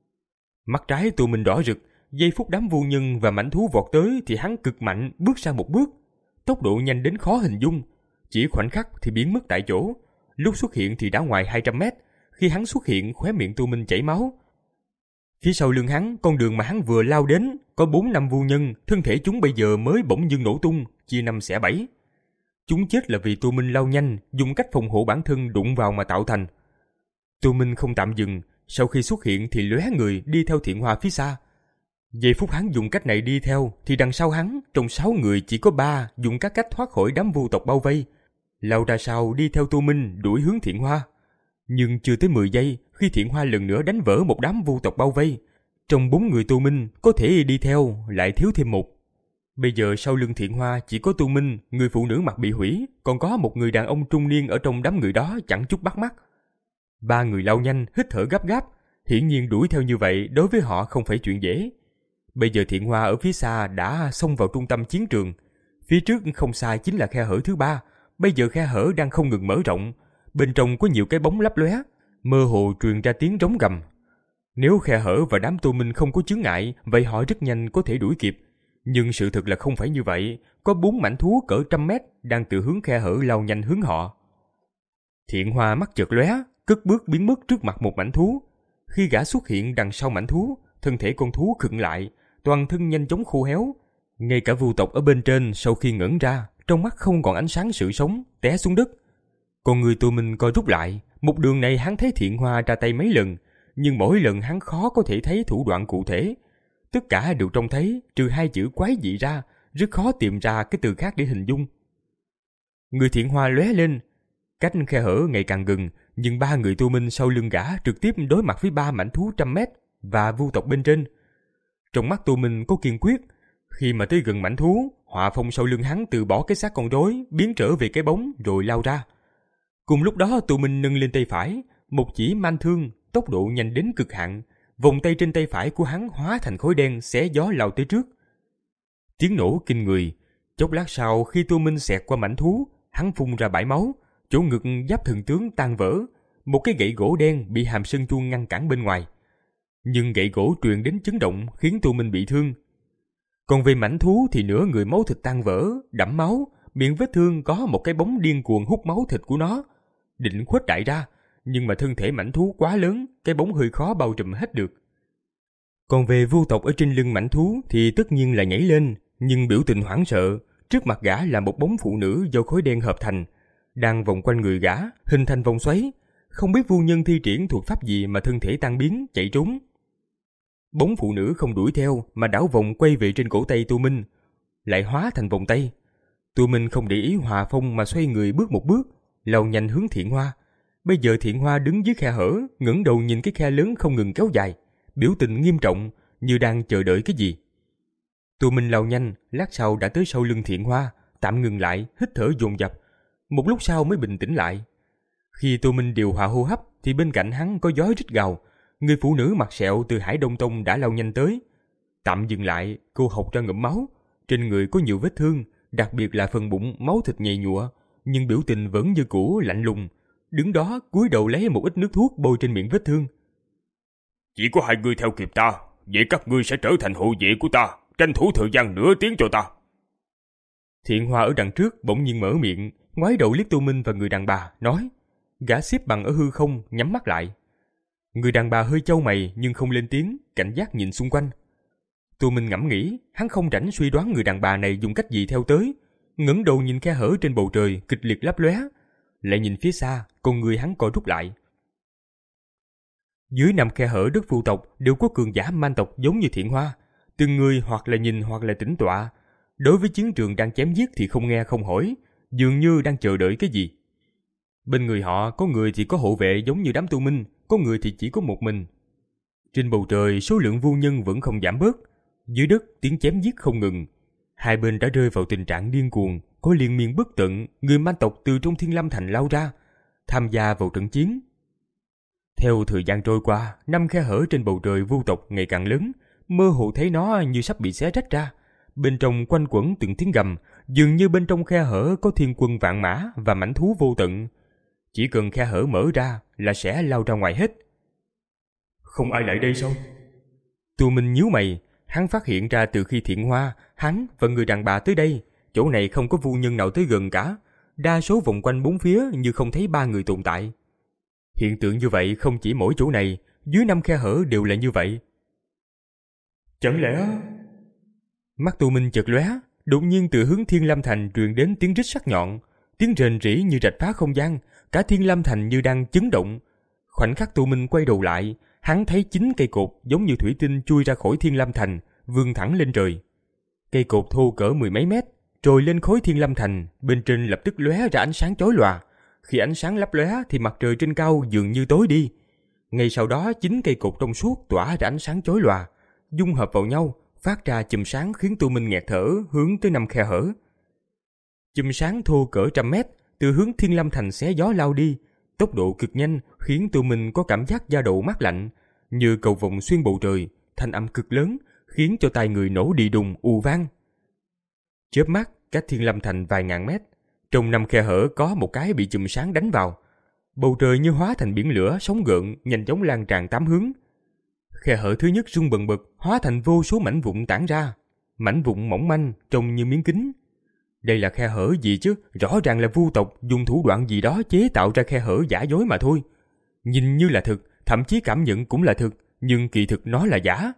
S2: Mắt trái Tô Minh đỏ rực, giây phút đám vu nhân và mãnh thú vọt tới thì hắn cực mạnh bước ra một bước, tốc độ nhanh đến khó hình dung, chỉ khoảnh khắc thì biến mất tại chỗ. Lúc xuất hiện thì đã ngoài hai trăm mét, khi hắn xuất hiện khóe miệng Tô Minh chảy máu. Phía sau lưng hắn, con đường mà hắn vừa lao đến, có bốn năm vu nhân, thân thể chúng bây giờ mới bỗng dưng nổ tung, chia năm xẻ bảy. Chúng chết là vì Tô Minh lao nhanh, dùng cách phòng hộ bản thân đụng vào mà tạo thành. Tô Minh không tạm dừng, sau khi xuất hiện thì lóe người đi theo Thiện Hoa phía xa. Giây phút hắn dùng cách này đi theo, thì đằng sau hắn, trong sáu người chỉ có ba dùng các cách thoát khỏi đám vu tộc bao vây, lao ra sau đi theo Tô Minh đuổi hướng Thiện Hoa. Nhưng chưa tới mười giây, khi Thiện Hoa lần nữa đánh vỡ một đám vu tộc bao vây, trong bốn người Tô Minh có thể đi theo lại thiếu thêm một. Bây giờ sau lưng Thiện Hoa chỉ có Tô Minh, người phụ nữ mặt bị hủy, còn có một người đàn ông trung niên ở trong đám người đó chẳng chút bắt mắt. Ba người lao nhanh, hít thở gấp gáp, hiển nhiên đuổi theo như vậy đối với họ không phải chuyện dễ. Bây giờ Thiện Hoa ở phía xa đã xông vào trung tâm chiến trường. Phía trước không xa chính là khe hở thứ ba, bây giờ khe hở đang không ngừng mở rộng, bên trong có nhiều cái bóng lấp lóe, mơ hồ truyền ra tiếng rống gầm. Nếu khe hở và đám Tô Minh không có chướng ngại, vậy họ rất nhanh có thể đuổi kịp. Nhưng sự thật là không phải như vậy, có bốn mãnh thú cỡ trăm mét đang từ hướng khe hở lao nhanh hướng họ. Thiện Hoa mắt chợt lóe, cất bước biến mất trước mặt một mãnh thú. Khi gã xuất hiện đằng sau mãnh thú, thân thể con thú khựng lại, toàn thân nhanh chóng khô héo. Ngay cả vu tộc ở bên trên sau khi ngẩng ra, trong mắt không còn ánh sáng sự sống, té xuống đất. Con người Tô Minh co rút lại, một đường này hắn thấy Thiện Hoa ra tay mấy lần, nhưng mỗi lần hắn khó có thể thấy thủ đoạn cụ thể. Tất cả đều trông thấy, trừ hai chữ quái dị ra, rất khó tìm ra cái từ khác để hình dung. Người Thiện Hoa lóe lên, cách khe hở ngày càng gần, nhưng ba người Tô Minh sau lưng gã trực tiếp đối mặt với ba mãnh thú trăm mét và vu tộc bên trên. Trong mắt Tô Minh có kiên quyết, khi mà tới gần mãnh thú, Họa Phong sau lưng hắn từ bỏ cái xác con rối, biến trở về cái bóng rồi lao ra. Cùng lúc đó Tô Minh nâng lên tay phải, một chỉ man thương, tốc độ nhanh đến cực hạn, vòng tay trên tay phải của hắn hóa thành khối đen xé gió lao tới trước. Tiếng nổ kinh người, chốc lát sau khi Tô Minh xẹt qua mãnh thú, hắn phun ra bãi máu, chỗ ngực giáp thần tướng tan vỡ, một cái gậy gỗ đen bị hàm sơn chuông ngăn cản bên ngoài. Nhưng gậy gỗ truyền đến chấn động khiến Tô Minh bị thương. Còn về mãnh thú thì nửa người máu thịt tan vỡ, đẫm máu, miệng vết thương có một cái bóng điên cuồng hút máu thịt của nó, định khuếch đại ra, nhưng mà thân thể mãnh thú quá lớn, cái bóng hơi khó bao trùm hết được. Còn về vu tộc ở trên lưng mãnh thú thì tất nhiên là nhảy lên, nhưng biểu tình hoảng sợ, trước mặt gã là một bóng phụ nữ do khối đen hợp thành, đang vòng quanh người gã, hình thành vòng xoáy, không biết vu nhân thi triển thuật pháp gì mà thân thể tan biến, chạy trốn. Bóng phụ nữ không đuổi theo mà đảo vòng quay về trên cổ tay Tô Minh, lại hóa thành vòng tay. Tô Minh không để ý Hòa Phong mà xoay người bước một bước, lao nhanh hướng Thiện Hoa. Bây giờ Thiện Hoa đứng dưới khe hở, ngẩng đầu nhìn cái khe lớn không ngừng kéo dài, biểu tình nghiêm trọng như đang chờ đợi cái gì. Tô Minh lao nhanh, lát sau đã tới sau lưng Thiện Hoa, tạm ngừng lại, hít thở dồn dập, một lúc sau mới bình tĩnh lại. Khi Tô Minh điều hòa hô hấp thì bên cạnh hắn có gió rít gào, người phụ nữ mặt sẹo từ Hải Đông Tông đã lao nhanh tới. Tạm dừng lại, cô hộc ra ngụm máu, trên người có nhiều vết thương, đặc biệt là phần bụng máu thịt nhầy nhụa, nhưng biểu tình vẫn như cũ lạnh lùng, đứng đó cúi đầu lấy một ít nước thuốc bôi trên miệng vết thương.
S3: Chỉ có hai người theo kịp ta, vậy các ngươi sẽ trở thành hộ vệ của ta, tranh thủ thời gian nửa tiếng cho ta.
S2: Thiện Hoa ở đằng trước bỗng nhiên mở miệng, ngoái đầu liếc Tô Minh và người đàn bà, nói. Gã xếp bằng ở hư không, nhắm mắt lại. Người đàn bà hơi chau mày nhưng không lên tiếng, cảnh giác nhìn xung quanh. Tô Minh ngẫm nghĩ, hắn không rảnh suy đoán người đàn bà này dùng cách gì theo tới, ngẩng đầu nhìn khe hở trên bầu trời kịch liệt lấp lóe, lại nhìn phía xa, con người hắn co rút lại. Dưới năm khe hở đất vu tộc đều có cường giả man tộc giống như Thiện Hoa, từng người hoặc là nhìn hoặc là tĩnh tọa, đối với chiến trường đang chém giết thì không nghe không hỏi, dường như đang chờ đợi cái gì. Bên người họ có người thì có hộ vệ giống như đám Tô Minh, có người thì chỉ có một mình. Trên bầu trời số lượng vu nhân vẫn không giảm bớt, dưới đất tiếng chém giết không ngừng, hai bên đã rơi vào tình trạng điên cuồng, có liên miên bất tận người man tộc từ trong Thiên Lâm Thành lao ra, tham gia vào trận chiến. Theo thời gian trôi qua, năm khe hở trên bầu trời vu tộc ngày càng lớn, mơ hồ thấy nó như sắp bị xé rách ra. Bên trong quanh quẩn từng tiếng gầm, dường như bên trong khe hở có thiên quân vạn mã và mãnh thú vô tận. Chỉ cần khe hở mở ra là sẽ lao ra ngoài hết.
S3: Không ai lại đây sao?
S2: Tô Minh nhíu mày, hắn phát hiện ra từ khi Thiện Hoa, hắn và người đàn bà tới đây, chỗ này không có vu nhân nào tới gần cả, đa số vòng quanh bốn phía như không thấy ba người tồn tại. Hiện tượng như vậy không chỉ mỗi chỗ này, dưới năm khe hở đều là như vậy.
S3: Chẳng lẽ...
S2: Mắt Tô Minh chợt lóe, đột nhiên từ hướng Thiên Lâm Thành truyền đến tiếng rít sắc nhọn, tiếng rền rĩ như rạch phá không gian, cả Thiên Lâm Thành như đang chấn động. Khoảnh khắc Tô Minh quay đầu lại, hắn thấy chín cây cột giống như thủy tinh chui ra khỏi Thiên Lâm Thành, vươn thẳng lên trời. Cây cột thô cỡ mười mấy mét, trồi lên khối Thiên Lâm Thành, bên trên lập tức lóe ra ánh sáng chói lòa. Khi ánh sáng lấp lóe thì mặt trời trên cao dường như tối đi. Ngay sau đó chín cây cột trong suốt tỏa ra ánh sáng chói lòa, dung hợp vào nhau, phát ra chùm sáng khiến Tô Minh nghẹt thở hướng tới năm khe hở. Chùm sáng thô cỡ trăm mét từ hướng Thiên Lâm Thành xé gió lao đi, tốc độ cực nhanh khiến Tô Minh có cảm giác da đầu mát lạnh, như cầu vồng xuyên bầu trời, thanh âm cực lớn khiến cho tai người nổ đi đùng ù vang. Chớp mắt cách Thiên Lâm Thành vài ngàn mét, trong năm khe hở có một cái bị chùm sáng đánh vào, bầu trời như hóa thành biển lửa sóng gợn nhanh chóng lan tràn tám hướng. Khe hở thứ nhất rung bần bật, hóa thành vô số mảnh vụn tản ra, mảnh vụn mỏng manh trông như miếng kính. Đây là khe hở gì chứ? Rõ ràng là vu tộc dùng thủ đoạn gì đó chế tạo ra khe hở giả dối mà thôi. Nhìn như là thực, thậm chí cảm nhận cũng là thực, nhưng kỳ thực nó là giả.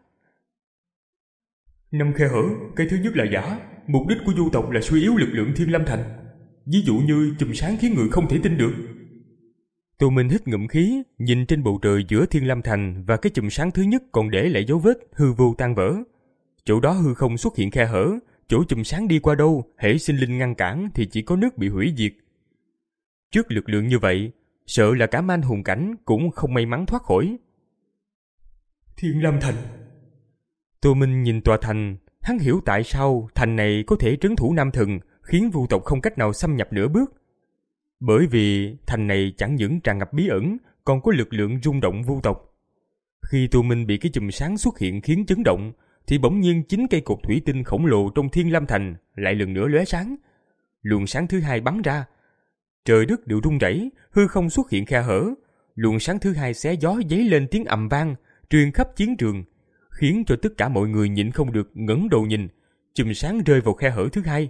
S3: Năm khe hở, cái thứ nhất là giả. Mục đích của vu tộc là suy yếu lực lượng Thiên Lâm Thành. Ví dụ như chùm sáng khiến người không thể tin được.
S2: Tô Minh hít ngụm khí, nhìn trên bầu trời giữa Thiên Lâm Thành và cái chùm sáng thứ nhất còn để lại dấu vết hư vô tan vỡ. Chỗ đó hư không xuất hiện khe hở, chỗ chùm sáng đi qua đâu, hễ sinh linh ngăn cản thì chỉ có nước bị hủy diệt. Trước lực lượng như vậy, sợ là cả Man Hùng Cảnh cũng không may mắn thoát khỏi. Thiên Lâm Thành. Tô Minh nhìn tòa thành, hắn hiểu tại sao thành này có thể trấn thủ Nam Thần, khiến vu tộc không cách nào xâm nhập nửa bước. Bởi vì thành này chẳng những tràn ngập bí ẩn, còn có lực lượng rung động vu tộc. Khi Tô Minh bị cái chùm sáng xuất hiện khiến chấn động, thì bỗng nhiên chín cây cột thủy tinh khổng lồ trong Thiên Lâm Thành lại lần nữa lóe sáng. Luồng sáng thứ hai bắn ra, trời đất đều rung rẩy, hư không xuất hiện khe hở. Luồng sáng thứ hai xé gió dấy lên tiếng ầm vang, truyền khắp chiến trường, khiến cho tất cả mọi người nhịn không được ngẩng đầu nhìn. Chùm sáng rơi vào khe hở thứ hai.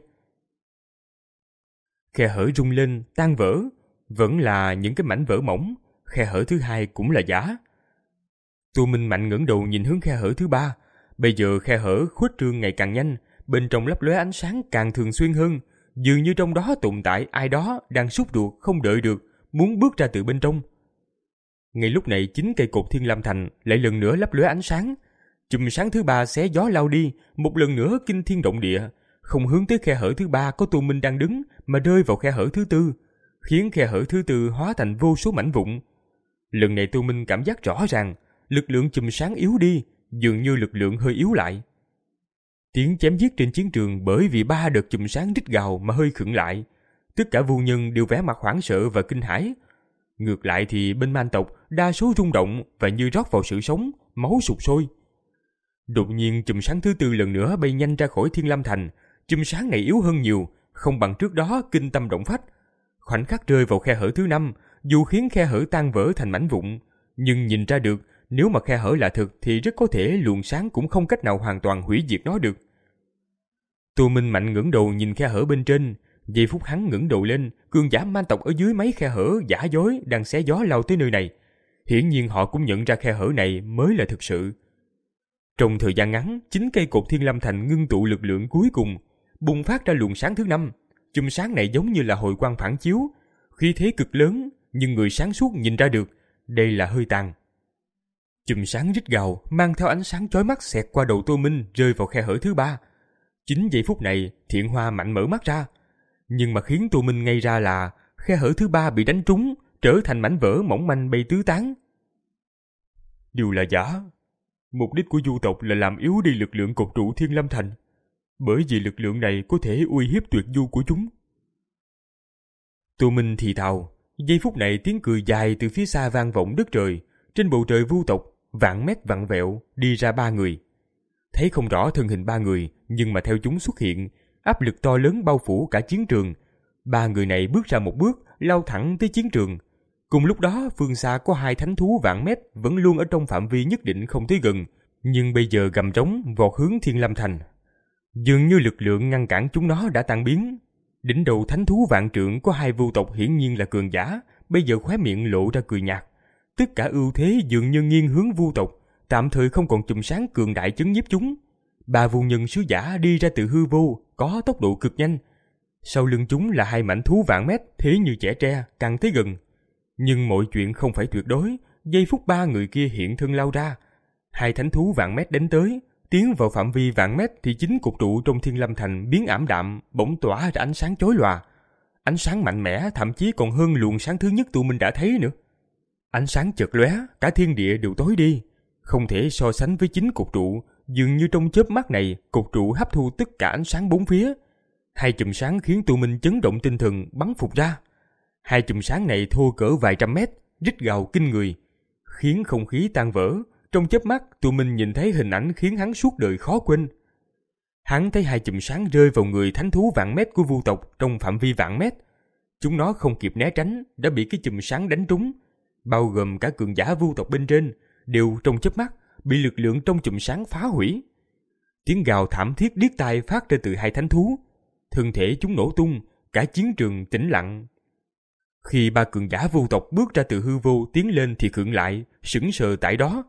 S2: Khe hở rung lên, tan vỡ, vẫn là những cái mảnh vỡ mỏng. Khe hở thứ hai cũng là giả. Tô Minh mạnh ngẩng đầu nhìn hướng khe hở thứ ba. Bây giờ khe hở khuếch trương ngày càng nhanh, bên trong lấp lóe ánh sáng càng thường xuyên hơn, dường như trong đó tồn tại ai đó đang sốt ruột không đợi được, muốn bước ra từ bên trong. Ngay lúc này chín cây cột Thiên Lâm Thành lại lần nữa lấp lóe ánh sáng. Chùm sáng thứ ba xé gió lao đi, một lần nữa kinh thiên động địa, không hướng tới khe hở thứ ba có Tô Minh đang đứng, mà rơi vào khe hở thứ tư, khiến khe hở thứ tư hóa thành vô số mảnh vụn. Lần này Tô Minh cảm giác rõ ràng, lực lượng chùm sáng yếu đi, dường như lực lượng hơi yếu lại. Tiếng chém giết trên chiến trường bởi vì ba đợt chùm sáng rít gào mà hơi khựng lại. Tất cả vu nhân đều vẻ mặt hoảng sợ và kinh hãi. Ngược lại thì bên Man tộc đa số rung động và như rót vào sự sống, máu sục sôi. Đột nhiên chùm sáng thứ tư lần nữa bay nhanh ra khỏi Thiên Lâm Thành. Chùm sáng này yếu hơn nhiều, không bằng trước đó kinh tâm động phách. Khoảnh khắc rơi vào khe hở thứ năm, dù khiến khe hở tan vỡ thành mảnh vụn, nhưng nhìn ra được nếu mà khe hở là thực thì rất có thể luồng sáng cũng không cách nào hoàn toàn hủy diệt nó được. Tô Minh mạnh ngẩng đầu nhìn khe hở bên trên. Giây phút hắn ngẩng đầu lên, cường giả Man tộc ở dưới mấy khe hở giả dối đang xé gió lao tới nơi này. Hiển nhiên họ cũng nhận ra khe hở này mới là thực sự. Trong thời gian ngắn, chín cây cột Thiên Lâm Thành ngưng tụ lực lượng cuối cùng, bùng phát ra luồng sáng thứ năm. Chùm sáng này giống như là hồi quang phản chiếu, khí thế cực lớn, nhưng người sáng suốt nhìn ra được đây là hơi tàn. Chùm sáng rít gào mang theo ánh sáng chói mắt xẹt qua đầu Tô Minh, rơi vào khe hở thứ ba. Chính giây phút này Thiện Hoa mạnh mở mắt ra, nhưng mà khiến Tô Minh ngây ra là khe hở thứ ba bị đánh trúng, trở thành mảnh vỡ mỏng manh bay tứ tán. Điều là giả. Mục đích của du tộc là làm yếu đi lực lượng cột trụ Thiên Lâm Thành, bởi vì lực lượng này có thể uy hiếp tuyệt du của chúng. Tô Minh thì thào. Giây phút này tiếng cười dài từ phía xa vang vọng đất trời. Trên bầu trời vu tộc vạn mét vặn vẹo đi ra ba người. Thấy không rõ thân hình ba người, nhưng mà theo chúng xuất hiện, áp lực to lớn bao phủ cả chiến trường. Ba người này bước ra một bước, lao thẳng tới chiến trường. Cùng lúc đó, phương xa có hai thánh thú vạn mét vẫn luôn ở trong phạm vi nhất định không tới gần, nhưng bây giờ gầm trống vọt hướng Thiên Lâm Thành. Dường như lực lượng ngăn cản chúng nó đã tan biến. Đỉnh đầu thánh thú vạn trượng có hai vu tộc hiển nhiên là cường giả, bây giờ khóe miệng lộ ra cười nhạt. Tất cả ưu thế dường như nghiêng hướng vu tộc, tạm thời không còn chùm sáng cường đại chấn nhiếp chúng. Ba vu nhân sứ giả đi ra từ hư vô, có tốc độ cực nhanh. Sau lưng chúng là hai mảnh thú vạn mét, thế như chẻ tre, càng tới gần. Nhưng mọi chuyện không phải tuyệt đối. Giây phút ba người kia hiện thân lao ra, hai thánh thú vạn mét đến tới, tiến vào phạm vi vạn mét thì chính cột trụ trong Thiên Lâm Thành biến ảm đạm, bỗng tỏa ra ánh sáng chói lòa. Ánh sáng mạnh mẽ, thậm chí còn hơn luồng sáng thứ nhất tụi mình đã thấy nữa. Ánh sáng chợt lóe, cả thiên địa đều tối đi, không thể so sánh với chính cột trụ. Dường như trong chớp mắt này, cột trụ hấp thu tất cả ánh sáng bốn phía. Hai chùm sáng khiến tụi mình chấn động tinh thần, bắn phục ra. Hai chùm sáng này thô cỡ vài trăm mét, rít gào kinh người, khiến không khí tan vỡ. Trong chớp mắt, tụi mình nhìn thấy hình ảnh khiến hắn suốt đời khó quên. Hắn thấy hai chùm sáng rơi vào người thánh thú vạn mét của vu tộc trong phạm vi vạn mét. Chúng nó không kịp né tránh, đã bị cái chùm sáng đánh trúng, bao gồm cả cường giả vu tộc bên trên, đều trong chớp mắt bị lực lượng trong chùm sáng phá hủy. Tiếng gào thảm thiết điếc tai phát ra từ hai thánh thú, thân thể chúng nổ tung, cả chiến trường tĩnh lặng. Khi ba cường giả vu tộc bước ra từ hư vô tiến lên thì khựng lại, sững sờ tại đó.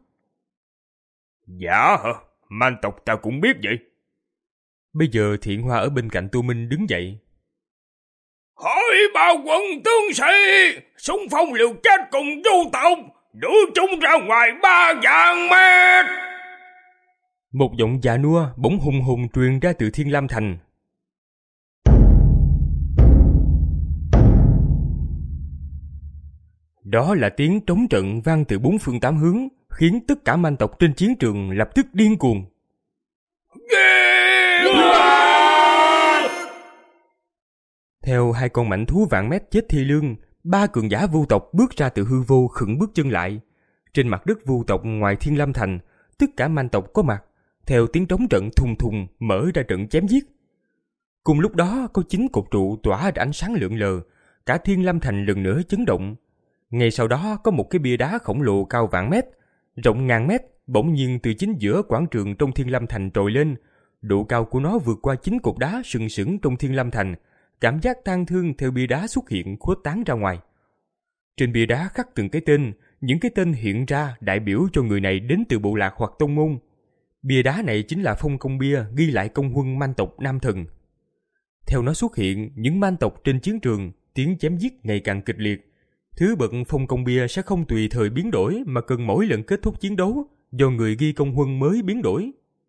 S3: Dạ hả? Man tộc ta cũng biết vậy.
S2: Bây giờ Thiện Hoa ở bên cạnh Tô Minh đứng dậy.
S3: Hỏi bao quận tướng sĩ, xung phong liều chết cùng du tộc, đuổi chúng ra ngoài ba vạn mét.
S2: Một giọng già nua bỗng hùng hùng truyền ra từ Thiên Lam Thành. Đó là tiếng trống trận vang từ bốn phương tám hướng, khiến tất cả man tộc trên chiến trường lập tức điên cuồng. Theo hai con mãnh thú vạn mét chết thi lương, ba cường giả vu tộc bước ra từ hư vô khựng bước chân lại. Trên mặt đất vu tộc ngoài Thiên Lâm Thành, tất cả man tộc có mặt, theo tiếng trống trận thùng thùng mở ra trận chém giết. Cùng lúc đó có chín cột trụ tỏa ra ánh sáng lượn lờ, cả Thiên Lâm Thành lần nữa chấn động. Ngay sau đó có một cái bia đá khổng lồ cao vạn mét, rộng ngàn mét, bỗng nhiên từ chính giữa quảng trường trong Thiên Lâm Thành trồi lên. Độ cao của nó vượt qua chín cột đá sừng sững trong Thiên Lâm Thành. Cảm giác tang thương theo bia đá xuất hiện khuếch tán ra ngoài. Trên bia đá khắc từng cái tên, những cái tên hiện ra đại biểu cho người này đến từ bộ lạc hoặc tông môn. Bia đá này chính là phong công bia ghi lại công huân man tộc Nam Thần. Theo nó xuất hiện, những man tộc trên chiến trường, tiếng chém giết ngày càng kịch liệt. Thứ bậc phong công bia sẽ không tùy thời biến đổi mà cần mỗi lần kết thúc chiến đấu do người ghi công huân mới biến đổi.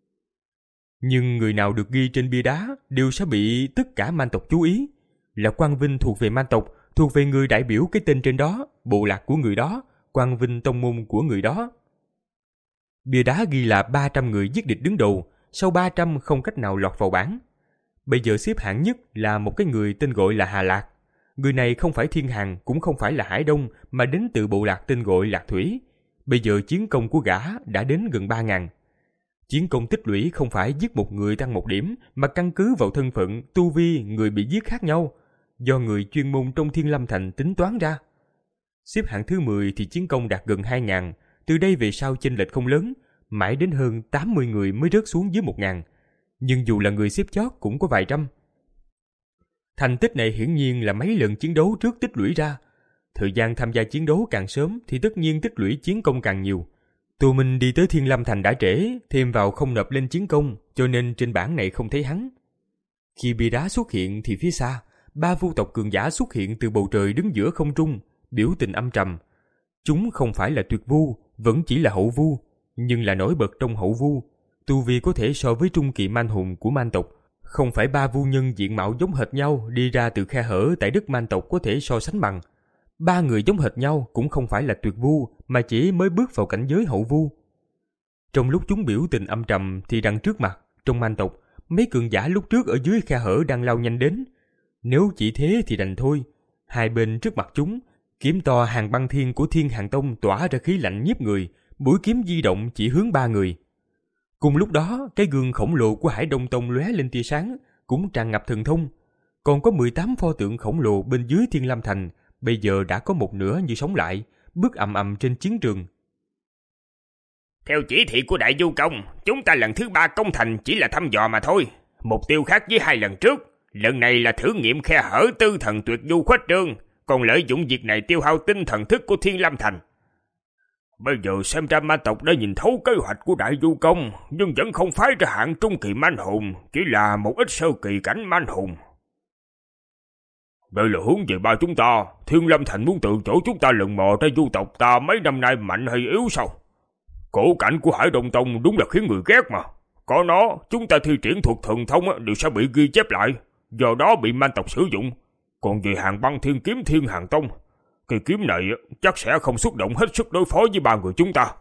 S2: Nhưng người nào được ghi trên bia đá đều sẽ bị tất cả man tộc chú ý. Là quang vinh thuộc về man tộc, thuộc về người đại biểu cái tên trên đó, bộ lạc của người đó, quang vinh tông môn của người đó. Bia đá ghi là ba trăm người giết địch đứng đầu, sau ba trăm không cách nào lọt vào bảng. Bây giờ xếp hạng nhất là một cái người tên gọi là Hà Lạc. Người này không phải Thiên Hàn, cũng không phải là Hải Đông, mà đến từ bộ lạc tên gọi Lạc Thủy. Bây giờ chiến công của gã đã đến gần ba ngàn. Chiến công tích lũy không phải giết một người tăng một điểm, mà căn cứ vào thân phận, tu vi người bị giết khác nhau, do người chuyên môn trong Thiên Lâm Thành tính toán ra. Xếp hạng thứ mười thì chiến công đạt gần hai ngàn, từ đây về sau chênh lệch không lớn, mãi đến hơn tám mươi người mới rớt xuống dưới một ngàn. Nhưng dù là người xếp chót cũng có vài trăm. Thành tích này hiển nhiên là mấy lần chiến đấu trước tích lũy ra. Thời gian tham gia chiến đấu càng sớm thì tất nhiên tích lũy chiến công càng nhiều. Tô Minh đi tới Thiên Lâm Thành đã trễ, thêm vào không nộp lên chiến công, cho nên trên bảng này không thấy hắn. Khi bia đá xuất hiện thì phía xa, ba vu tộc cường giả xuất hiện từ bầu trời đứng giữa không trung, biểu tình âm trầm. Chúng không phải là tuyệt vu, vẫn chỉ là hậu vu, nhưng là nổi bật trong hậu vu. Tu vi có thể so với trung kỳ man hùng của man tộc. Không phải ba vu nhân diện mạo giống hệt nhau đi ra từ khe hở tại đất man tộc có thể so sánh bằng. Ba người giống hệt nhau cũng không phải là tuyệt vu, mà chỉ mới bước vào cảnh giới hậu vu. Trong lúc chúng biểu tình âm trầm thì đằng trước mặt, trong man tộc, mấy cường giả lúc trước ở dưới khe hở đang lao nhanh đến. Nếu chỉ thế thì đành thôi. Hai bên trước mặt chúng, kiếm to Hàng Băng Thiên của Thiên Hàn Tông tỏa ra khí lạnh nhiếp người, mũi kiếm di động chỉ hướng ba người. Cùng lúc đó, cái gương khổng lồ của Hải Đông Tông lóe lên tia sáng, cũng tràn ngập thần thông. Còn có mười tám pho tượng khổng lồ bên dưới Thiên Lâm Thành, bây giờ đã có một nửa như sống lại, bước ầm ầm trên chiến trường.
S3: Theo chỉ thị của Đại Du Công, chúng ta lần thứ ba công thành chỉ là thăm dò mà thôi. Mục tiêu khác với hai lần trước. Lần này là thử nghiệm khe hở tư thần tuyệt du khuếch trương, còn lợi dụng việc này tiêu hao tinh thần thức của Thiên Lâm Thành. Bây giờ xem ra ma tộc đã nhìn thấu kế hoạch của Đại Du Công, nhưng vẫn không phái ra hạng trung kỳ man hùng, chỉ là một ít sơ kỳ cảnh man hùng. Đây là hướng về ba chúng ta. Thiên Lâm Thành muốn từ chỗ chúng ta lần mò ra du tộc ta mấy năm nay mạnh hay yếu sao? Cổ cảnh của Hải Đông Tông đúng là khiến người ghét mà. Có nó, chúng ta thi triển thuật thần thông đều sẽ bị ghi chép lại, do đó bị man tộc sử dụng. Còn về Hàng Băng Thiên kiếm Thiên Hàn Tông, cây kiếm này chắc sẽ không xuất động hết sức đối phó với ba người chúng ta.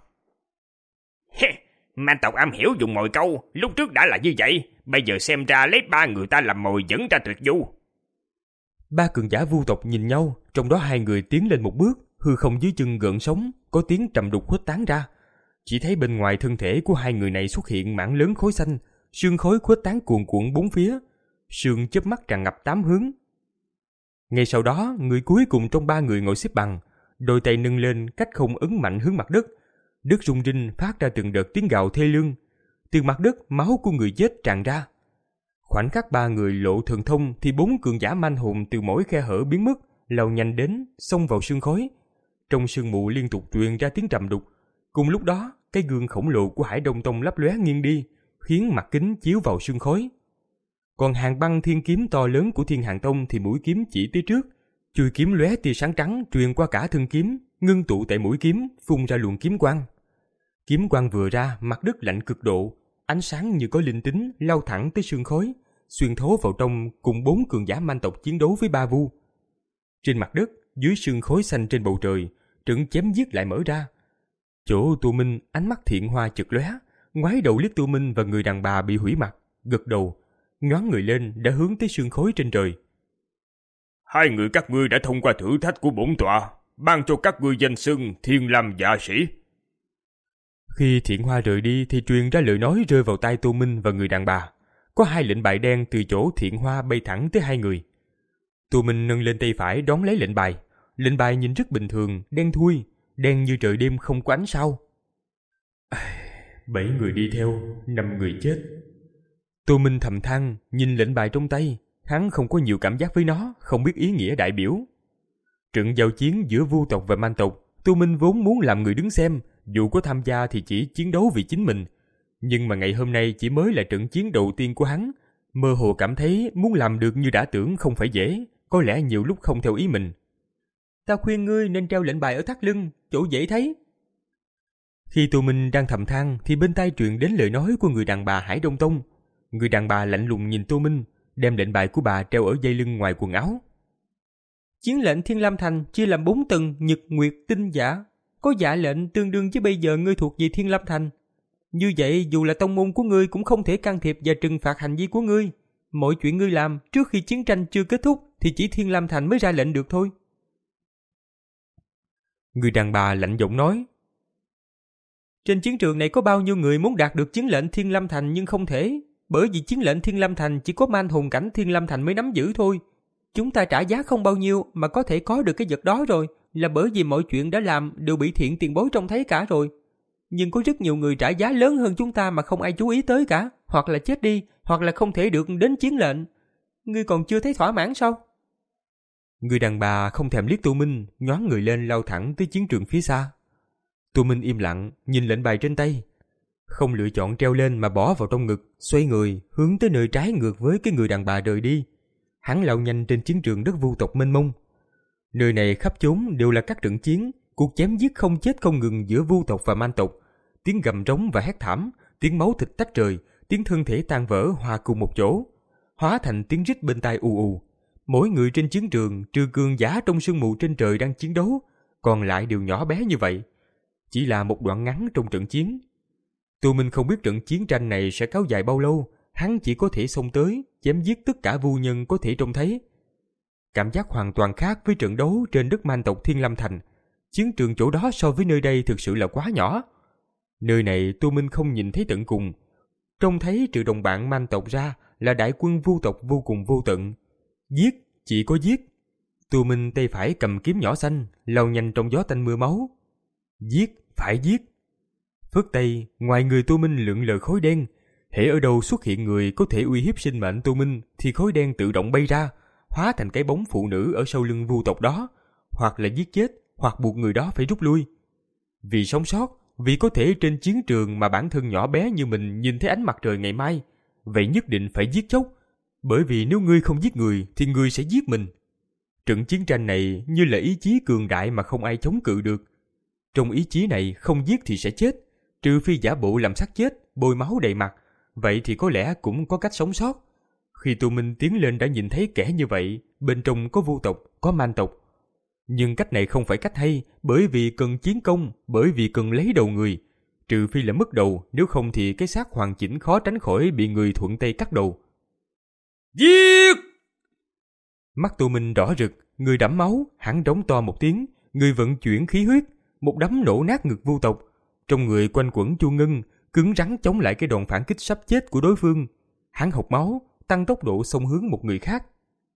S1: Man tộc am hiểu dùng mồi câu, lúc trước đã là như vậy, bây giờ xem ra lấy ba người ta làm mồi dẫn ra tuyệt du.
S2: Ba cường giả vu tộc nhìn nhau, trong đó hai người tiến lên một bước, hư không dưới chân gợn sóng, có tiếng trầm đục khuếch tán ra. Chỉ thấy bên ngoài thân thể của hai người này xuất hiện mảng lớn khối xanh, sương khói khuếch tán cuồn cuộn bốn phía, sương chớp mắt tràn ngập tám hướng. Ngay sau đó, người cuối cùng trong ba người ngồi xếp bằng, đôi tay nâng lên cách không ấn mạnh hướng mặt đất. Đất rung rinh phát ra từng đợt tiếng gào thê lương. Từ mặt đất, máu của người chết tràn ra. Khoảnh khắc ba người lộ thần thông thì bốn cường giả man hồn từ mỗi khe hở biến mất, lao nhanh đến, xông vào sương khói. Trong sương mù liên tục truyền ra tiếng trầm đục. Cùng lúc đó, cái gương khổng lồ của Hải Đông Tông lấp lóe nghiêng đi, khiến mặt kính chiếu vào sương khói. Còn Hàng Băng Thiên kiếm to lớn của Thiên Hàn Tông thì mũi kiếm chỉ tới trước, chuôi kiếm lóe tia sáng trắng truyền qua cả thân kiếm, ngưng tụ tại mũi kiếm, phun ra luồng kiếm quang. Kiếm quang vừa ra, mặt đất lạnh cực độ, ánh sáng như có linh tính lao thẳng tới sương khói, xuyên thấu vào trong cùng bốn cường giả man tộc chiến đấu với ba vu. Trên mặt đất, dưới sương khói xanh trên bầu trời, trận chém giết lại mở ra. Chỗ Tô Minh, ánh mắt Thiện Hoa chợt lóe, ngoái đầu liếc Tô Minh và người đàn bà bị hủy mặt, gật đầu, nhoáng người lên đã hướng tới sương khói trên trời.
S3: Hai người các ngươi đã thông qua thử thách của bổn tọa, ban cho các ngươi danh xưng Thiên Lam Dạ Sĩ.
S2: Khi Thiện Hoa rời đi thì truyền ra lời nói rơi vào tai Tô Minh và người đàn bà. Có hai lệnh bài đen từ chỗ Thiện Hoa bay thẳng tới hai người. Tô Minh nâng lên tay phải đón lấy lệnh bài. Lệnh bài nhìn rất bình thường, đen thui, đen như trời đêm không có ánh sao. Bảy người đi theo, năm người chết. Tô Minh thầm than, nhìn lệnh bài trong tay, hắn không có nhiều cảm giác với nó, không biết ý nghĩa đại biểu. Trận giao chiến giữa Vu tộc và Man tộc, Tô Minh vốn muốn làm người đứng xem, dù có tham gia thì chỉ chiến đấu vì chính mình. Nhưng mà ngày hôm nay chỉ mới là trận chiến đầu tiên của hắn, mơ hồ cảm thấy muốn làm được như đã tưởng không phải dễ, có lẽ nhiều lúc không theo ý mình. Ta khuyên ngươi nên treo lệnh bài ở thắt lưng, chỗ dễ thấy. Khi Tô Minh đang thầm than thì bên tai truyền đến lời nói của người đàn bà Hải Đông Tông. Người đàn bà lạnh lùng nhìn Tô Minh, đem lệnh bài của bà treo ở dây lưng ngoài quần áo. Chiến lệnh Thiên Lam Thành chia làm bốn tầng nhật nguyệt tinh giả. Có dạ lệnh tương đương với bây giờ ngươi thuộc về Thiên Lam Thành. Như vậy dù là tông môn của ngươi cũng không thể can thiệp và trừng phạt hành vi của ngươi. Mọi chuyện ngươi làm trước khi chiến tranh chưa kết thúc thì chỉ Thiên Lam Thành mới ra lệnh được thôi. Người đàn bà lạnh giọng nói. Trên chiến trường này có bao nhiêu người muốn đạt được chiến lệnh Thiên Lam Thành nhưng không thể. Bởi vì chiến lệnh Thiên Lam Thành chỉ có man hồn cảnh Thiên Lam Thành mới nắm giữ thôi. Chúng ta trả giá không bao nhiêu mà có thể có được cái vật đó rồi, là bởi vì mọi chuyện đã làm đều bị Thiện tiền bối trông thấy cả rồi. Nhưng có rất nhiều người trả giá lớn hơn chúng ta mà không ai chú ý tới cả, hoặc là chết đi, hoặc là không thể được đến chiến lệnh. Ngươi còn chưa thấy thỏa mãn sao? Người đàn bà không thèm liếc Tô Minh, nhoáng người lên lao thẳng tới chiến trường phía xa. Tô Minh im lặng, nhìn lệnh bài trên tay. Không lựa chọn treo lên mà bỏ vào trong ngực, xoay người, hướng tới nơi trái ngược với cái người đàn bà rời đi. Hắn lao nhanh trên chiến trường đất Vu tộc mênh mông. Nơi này khắp chốn đều là các trận chiến, cuộc chém giết không chết không ngừng giữa Vu tộc và Man tộc. Tiếng gầm rống và hét thảm, tiếng máu thịt tách trời, tiếng thân thể tan vỡ hòa cùng một chỗ, hóa thành tiếng rít bên tai ù ù. Mỗi người trên chiến trường, trừ cường giả trong sương mù trên trời đang chiến đấu, còn lại đều nhỏ bé như vậy. Chỉ là một đoạn ngắn trong trận chiến. Tô Minh không biết trận chiến tranh này sẽ kéo dài bao lâu, hắn chỉ có thể xông tới, chém giết tất cả vu nhân có thể trông thấy. Cảm giác hoàn toàn khác với trận đấu trên đất Man tộc Thiên Lam Thành. Chiến trường chỗ đó so với nơi đây thực sự là quá nhỏ. Nơi này Tô Minh không nhìn thấy tận cùng. Trông thấy trừ đồng bạn Man tộc ra là đại quân Vu tộc vô cùng vô tận. Giết, chỉ có giết. Tô Minh tay phải cầm kiếm nhỏ xanh, lao nhanh trong gió tanh mưa máu. Giết, phải giết. Phất tay, ngoài người Tô Minh lượn lờ khói đen. Hễ ở đâu xuất hiện người có thể uy hiếp sinh mệnh Tô Minh thì khói đen tự động bay ra, hóa thành cái bóng phụ nữ ở sau lưng vu tộc đó, hoặc là giết chết, hoặc buộc người đó phải rút lui. Vì sống sót, vì có thể trên chiến trường mà bản thân nhỏ bé như mình nhìn thấy ánh mặt trời ngày mai, vậy nhất định phải giết chóc, bởi vì nếu ngươi không giết người thì người sẽ giết mình. Trận chiến tranh này như là ý chí cường đại mà không ai chống cự được. Trong ý chí này không giết thì sẽ chết, trừ phi giả bộ làm xác chết, bôi máu đầy mặt, vậy thì có lẽ cũng có cách sống sót. Khi Tô Minh tiến lên đã nhìn thấy kẻ như vậy, bên trong có Vu tộc, có Man tộc. Nhưng cách này không phải cách hay, bởi vì cần chiến công, bởi vì cần lấy đầu người. Trừ phi là mất đầu, nếu không thì cái xác hoàn chỉnh khó tránh khỏi bị người thuận tay cắt đầu.
S3: Giết!
S2: Mắt Tô Minh đỏ rực, người đẫm máu, hắn rống to một tiếng, người vận chuyển khí huyết, một đấm nổ nát ngực Vu tộc. Trong người quanh quẩn chu ngân, cứng rắn chống lại cái đòn phản kích sắp chết của đối phương. Hắn hộc máu, tăng tốc độ xông hướng một người khác.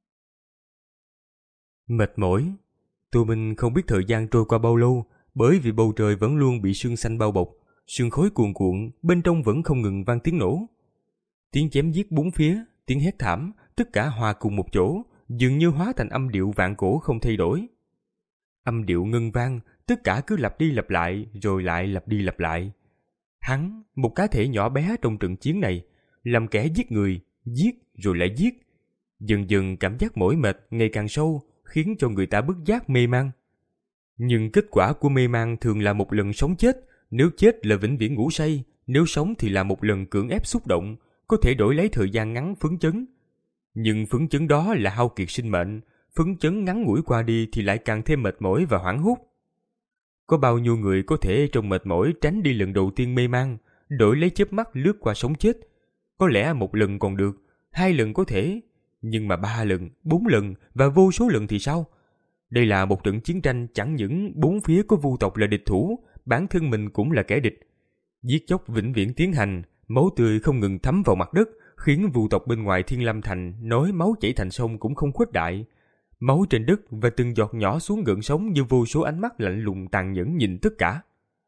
S2: Mệt mỏi, Tô Minh không biết thời gian trôi qua bao lâu, bởi vì bầu trời vẫn luôn bị sương xanh bao bọc, sương khói cuồn cuộn, bên trong vẫn không ngừng vang tiếng nổ. Tiếng chém giết bốn phía, tiếng hét thảm, tất cả hòa cùng một chỗ, dường như hóa thành âm điệu vạn cổ không thay đổi. Âm điệu ngân vang, tất cả cứ lặp đi lặp lại, rồi lại lặp đi lặp lại. Hắn, một cá thể nhỏ bé trong trận chiến này, làm kẻ giết người, giết rồi lại giết. Dần dần cảm giác mỏi mệt ngày càng sâu, khiến cho người ta bức giác mê man. Nhưng kết quả của mê man thường là một lần sống chết, nếu chết là vĩnh viễn ngủ say, nếu sống thì là một lần cưỡng ép xúc động, có thể đổi lấy thời gian ngắn phấn chấn. Nhưng phấn chấn đó là hao kiệt sinh mệnh, phấn chấn ngắn ngủi qua đi thì lại càng thêm mệt mỏi và hoảng hốt. Có bao nhiêu người có thể trong mệt mỏi tránh đi lần đầu tiên mê man, đổi lấy chớp mắt lướt qua sống chết. Có lẽ một lần còn được, hai lần có thể, nhưng mà ba lần, bốn lần và vô số lần thì sao? Đây là một trận chiến tranh chẳng những bốn phía có vu tộc là địch thủ, bản thân mình cũng là kẻ địch. Giết chóc vĩnh viễn tiến hành, máu tươi không ngừng thấm vào mặt đất, khiến vu tộc bên ngoài Thiên Lâm Thành nói máu chảy thành sông cũng không khuếch đại. Máu trên đất và từng giọt nhỏ xuống gợn sóng như vô số ánh mắt lạnh lùng tàn nhẫn nhìn tất cả.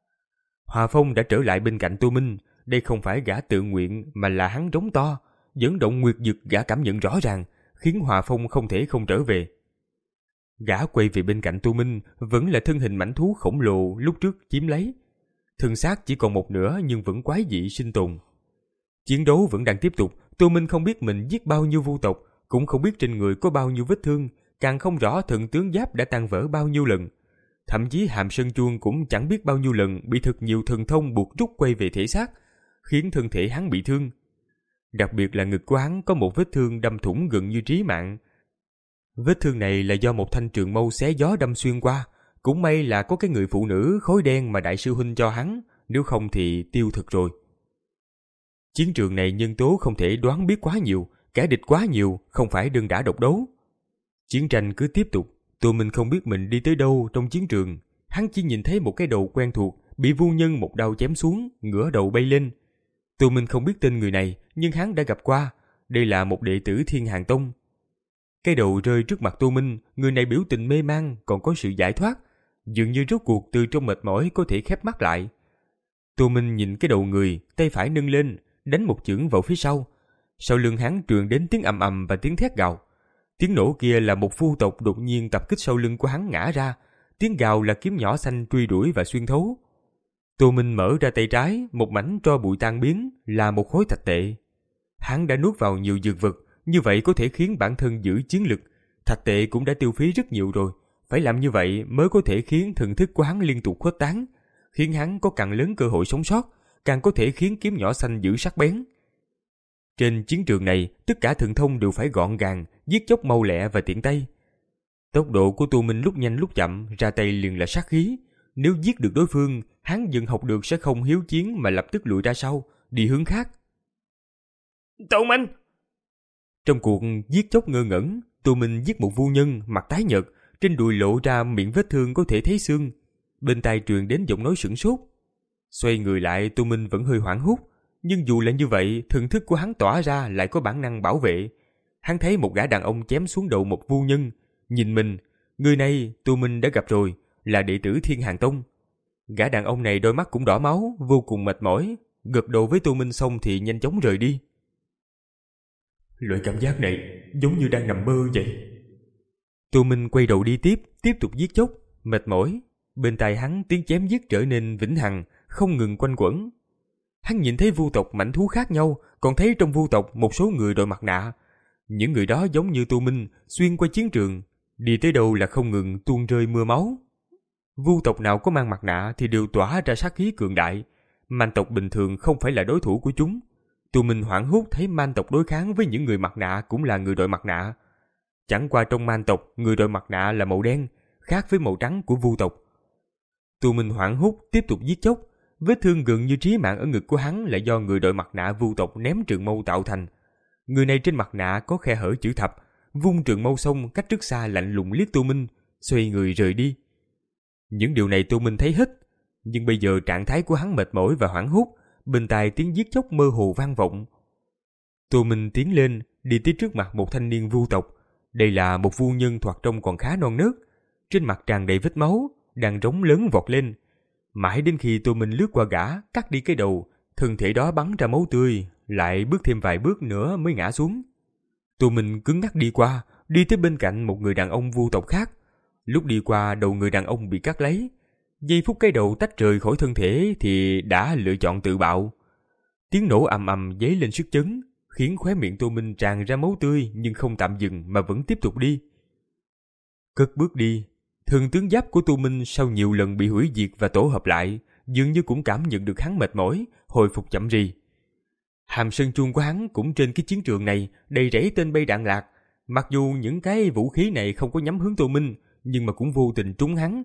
S2: Hòa Phong đã trở lại bên cạnh Tô Minh, đây không phải gã tự nguyện mà là hắn rống to, dẫn động nguyệt dực gã cảm nhận rõ ràng, khiến Hòa Phong không thể không trở về. Gã quay về bên cạnh Tô Minh vẫn là thân hình mãnh thú khổng lồ lúc trước chiếm lấy. Thân xác chỉ còn một nửa nhưng vẫn quái dị sinh tồn. Chiến đấu vẫn đang tiếp tục, Tô Minh không biết mình giết bao nhiêu vu tộc, cũng không biết trên người có bao nhiêu vết thương, càng không rõ thần tướng giáp đã tan vỡ bao nhiêu lần. Thậm chí Hàm Sơn Chuông cũng chẳng biết bao nhiêu lần bị thật nhiều thần thông buộc rút quay về thể xác, khiến thân thể hắn bị thương. Đặc biệt là ngực của hắn có một vết thương đâm thủng gần như trí mạng. Vết thương này là do một thanh trường mâu xé gió đâm xuyên qua, cũng may là có cái người phụ nữ khối đen mà đại sư huynh cho hắn, nếu không thì tiêu thực rồi. Chiến trường này nhân tố không thể đoán biết quá nhiều, kẻ địch quá nhiều, không phải đơn đả độc đấu. Chiến tranh cứ tiếp tục, Tô Minh không biết mình đi tới đâu trong chiến trường, hắn chỉ nhìn thấy một cái đầu quen thuộc bị vu nhân một đao chém xuống, ngửa đầu bay lên. Tô Minh không biết tên người này, nhưng hắn đã gặp qua, đây là một đệ tử Thiên Hàng Tông. Cái đầu rơi trước mặt Tô Minh, người này biểu tình mê man còn có sự giải thoát, dường như rốt cuộc từ trong mệt mỏi có thể khép mắt lại. Tô Minh nhìn cái đầu người, tay phải nâng lên, đánh một chưởng vào phía sau. Sau lưng hắn truyền đến tiếng ầm ầm và tiếng thét gào. Tiếng nổ kia là một vu tộc đột nhiên tập kích sau lưng của hắn ngã ra, tiếng gào là kiếm nhỏ xanh truy đuổi và xuyên thấu. Tô Minh mở ra tay trái, một mảnh tro bụi tan biến là một khối thạch tệ. Hắn đã nuốt vào nhiều dược vật, như vậy có thể khiến bản thân giữ chiến lực. Thạch tệ cũng đã tiêu phí rất nhiều rồi, phải làm như vậy mới có thể khiến thần thức của hắn liên tục khuếch tán, khiến hắn có càng lớn cơ hội sống sót, càng có thể khiến kiếm nhỏ xanh giữ sắc bén. Trên chiến trường này, tất cả thần thông đều phải gọn gàng, giết chóc mau lẹ và tiện tay. Tốc độ của Tô Minh lúc nhanh lúc chậm, ra tay liền là sát khí. Nếu giết được đối phương, hắn dần học được sẽ không hiếu chiến mà lập tức lùi ra sau, đi hướng khác.
S1: Tô Minh!
S2: Trong cuộc giết chóc ngơ ngẩn, Tô Minh giết một vu nhân, mặt tái nhợt, trên đùi lộ ra miệng vết thương có thể thấy xương. Bên tai truyền đến giọng nói sửng sốt. Xoay người lại, Tô Minh vẫn hơi hoảng hốt, nhưng dù là như vậy, thần thức của hắn tỏa ra lại có bản năng bảo vệ. Hắn thấy một gã đàn ông chém xuống đầu một vu nhân, nhìn mình, người này Tô Minh đã gặp rồi, là đệ tử Thiên Hàng Tông. Gã đàn ông này đôi mắt cũng đỏ máu, vô cùng mệt mỏi, gật đầu với Tô Minh xong thì nhanh chóng rời đi. Loại cảm giác này giống như đang nằm mơ vậy. Tô Minh quay đầu đi tiếp, tiếp tục giết chóc, mệt mỏi. Bên tai hắn tiếng chém giết trở nên vĩnh hằng, không ngừng quanh quẩn. Hắn nhìn thấy vu tộc mãnh thú khác nhau, còn thấy trong vu tộc một số người đội mặt nạ. Những người đó giống như Tô Minh, xuyên qua chiến trường, đi tới đâu là không ngừng tuôn rơi mưa máu. Vu tộc nào có mang mặt nạ thì đều tỏa ra sát khí cường đại. Man tộc bình thường không phải là đối thủ của chúng. Tô Minh hoảng hốt thấy man tộc đối kháng với những người mặt nạ cũng là người đội mặt nạ. Chẳng qua trong man tộc, người đội mặt nạ là màu đen, khác với màu trắng của vu tộc. Tô Minh hoảng hốt tiếp tục giết chóc. Vết thương gần như trí mạng ở ngực của hắn là do người đội mặt nạ vu tộc ném trường mâu tạo thành. Người này trên mặt nạ có khe hở chữ thập, vung trường mâu xong cách rất xa lạnh lùng liếc Tô Minh, xoay người rời đi. Những điều này Tô Minh thấy hết, nhưng bây giờ trạng thái của hắn mệt mỏi và hoảng hốt, bên tai tiếng giết chóc mơ hồ vang vọng. Tô Minh tiến lên, đi tới trước mặt một thanh niên vu tộc. Đây là một vu nhân thoạt trông còn khá non nớt, trên mặt tràn đầy vết máu, đang rống lớn vọt lên. Mãi đến khi Tô Minh lướt qua gã, cắt đi cái đầu, thân thể đó bắn ra máu tươi, lại bước thêm vài bước nữa mới ngã xuống. Tô Minh cứng ngắc đi qua, đi tới bên cạnh một người đàn ông vu tộc khác. Lúc đi qua, đầu người đàn ông bị cắt lấy. Giây phút cái đầu tách rời khỏi thân thể thì đã lựa chọn tự bạo. Tiếng nổ ầm ầm dấy lên sức chấn, khiến khóe miệng Tô Minh tràn ra máu tươi nhưng không tạm dừng mà vẫn tiếp tục đi. Cất bước đi, thần tướng giáp của Tô Minh sau nhiều lần bị hủy diệt và tổ hợp lại, dường như cũng cảm nhận được hắn mệt mỏi, hồi phục chậm rì. Hàm Sơn Chuông của hắn cũng trên cái chiến trường này đầy rẫy tên bay đạn lạc. Mặc dù những cái vũ khí này không có nhắm hướng Tô Minh, nhưng mà cũng vô tình trúng hắn,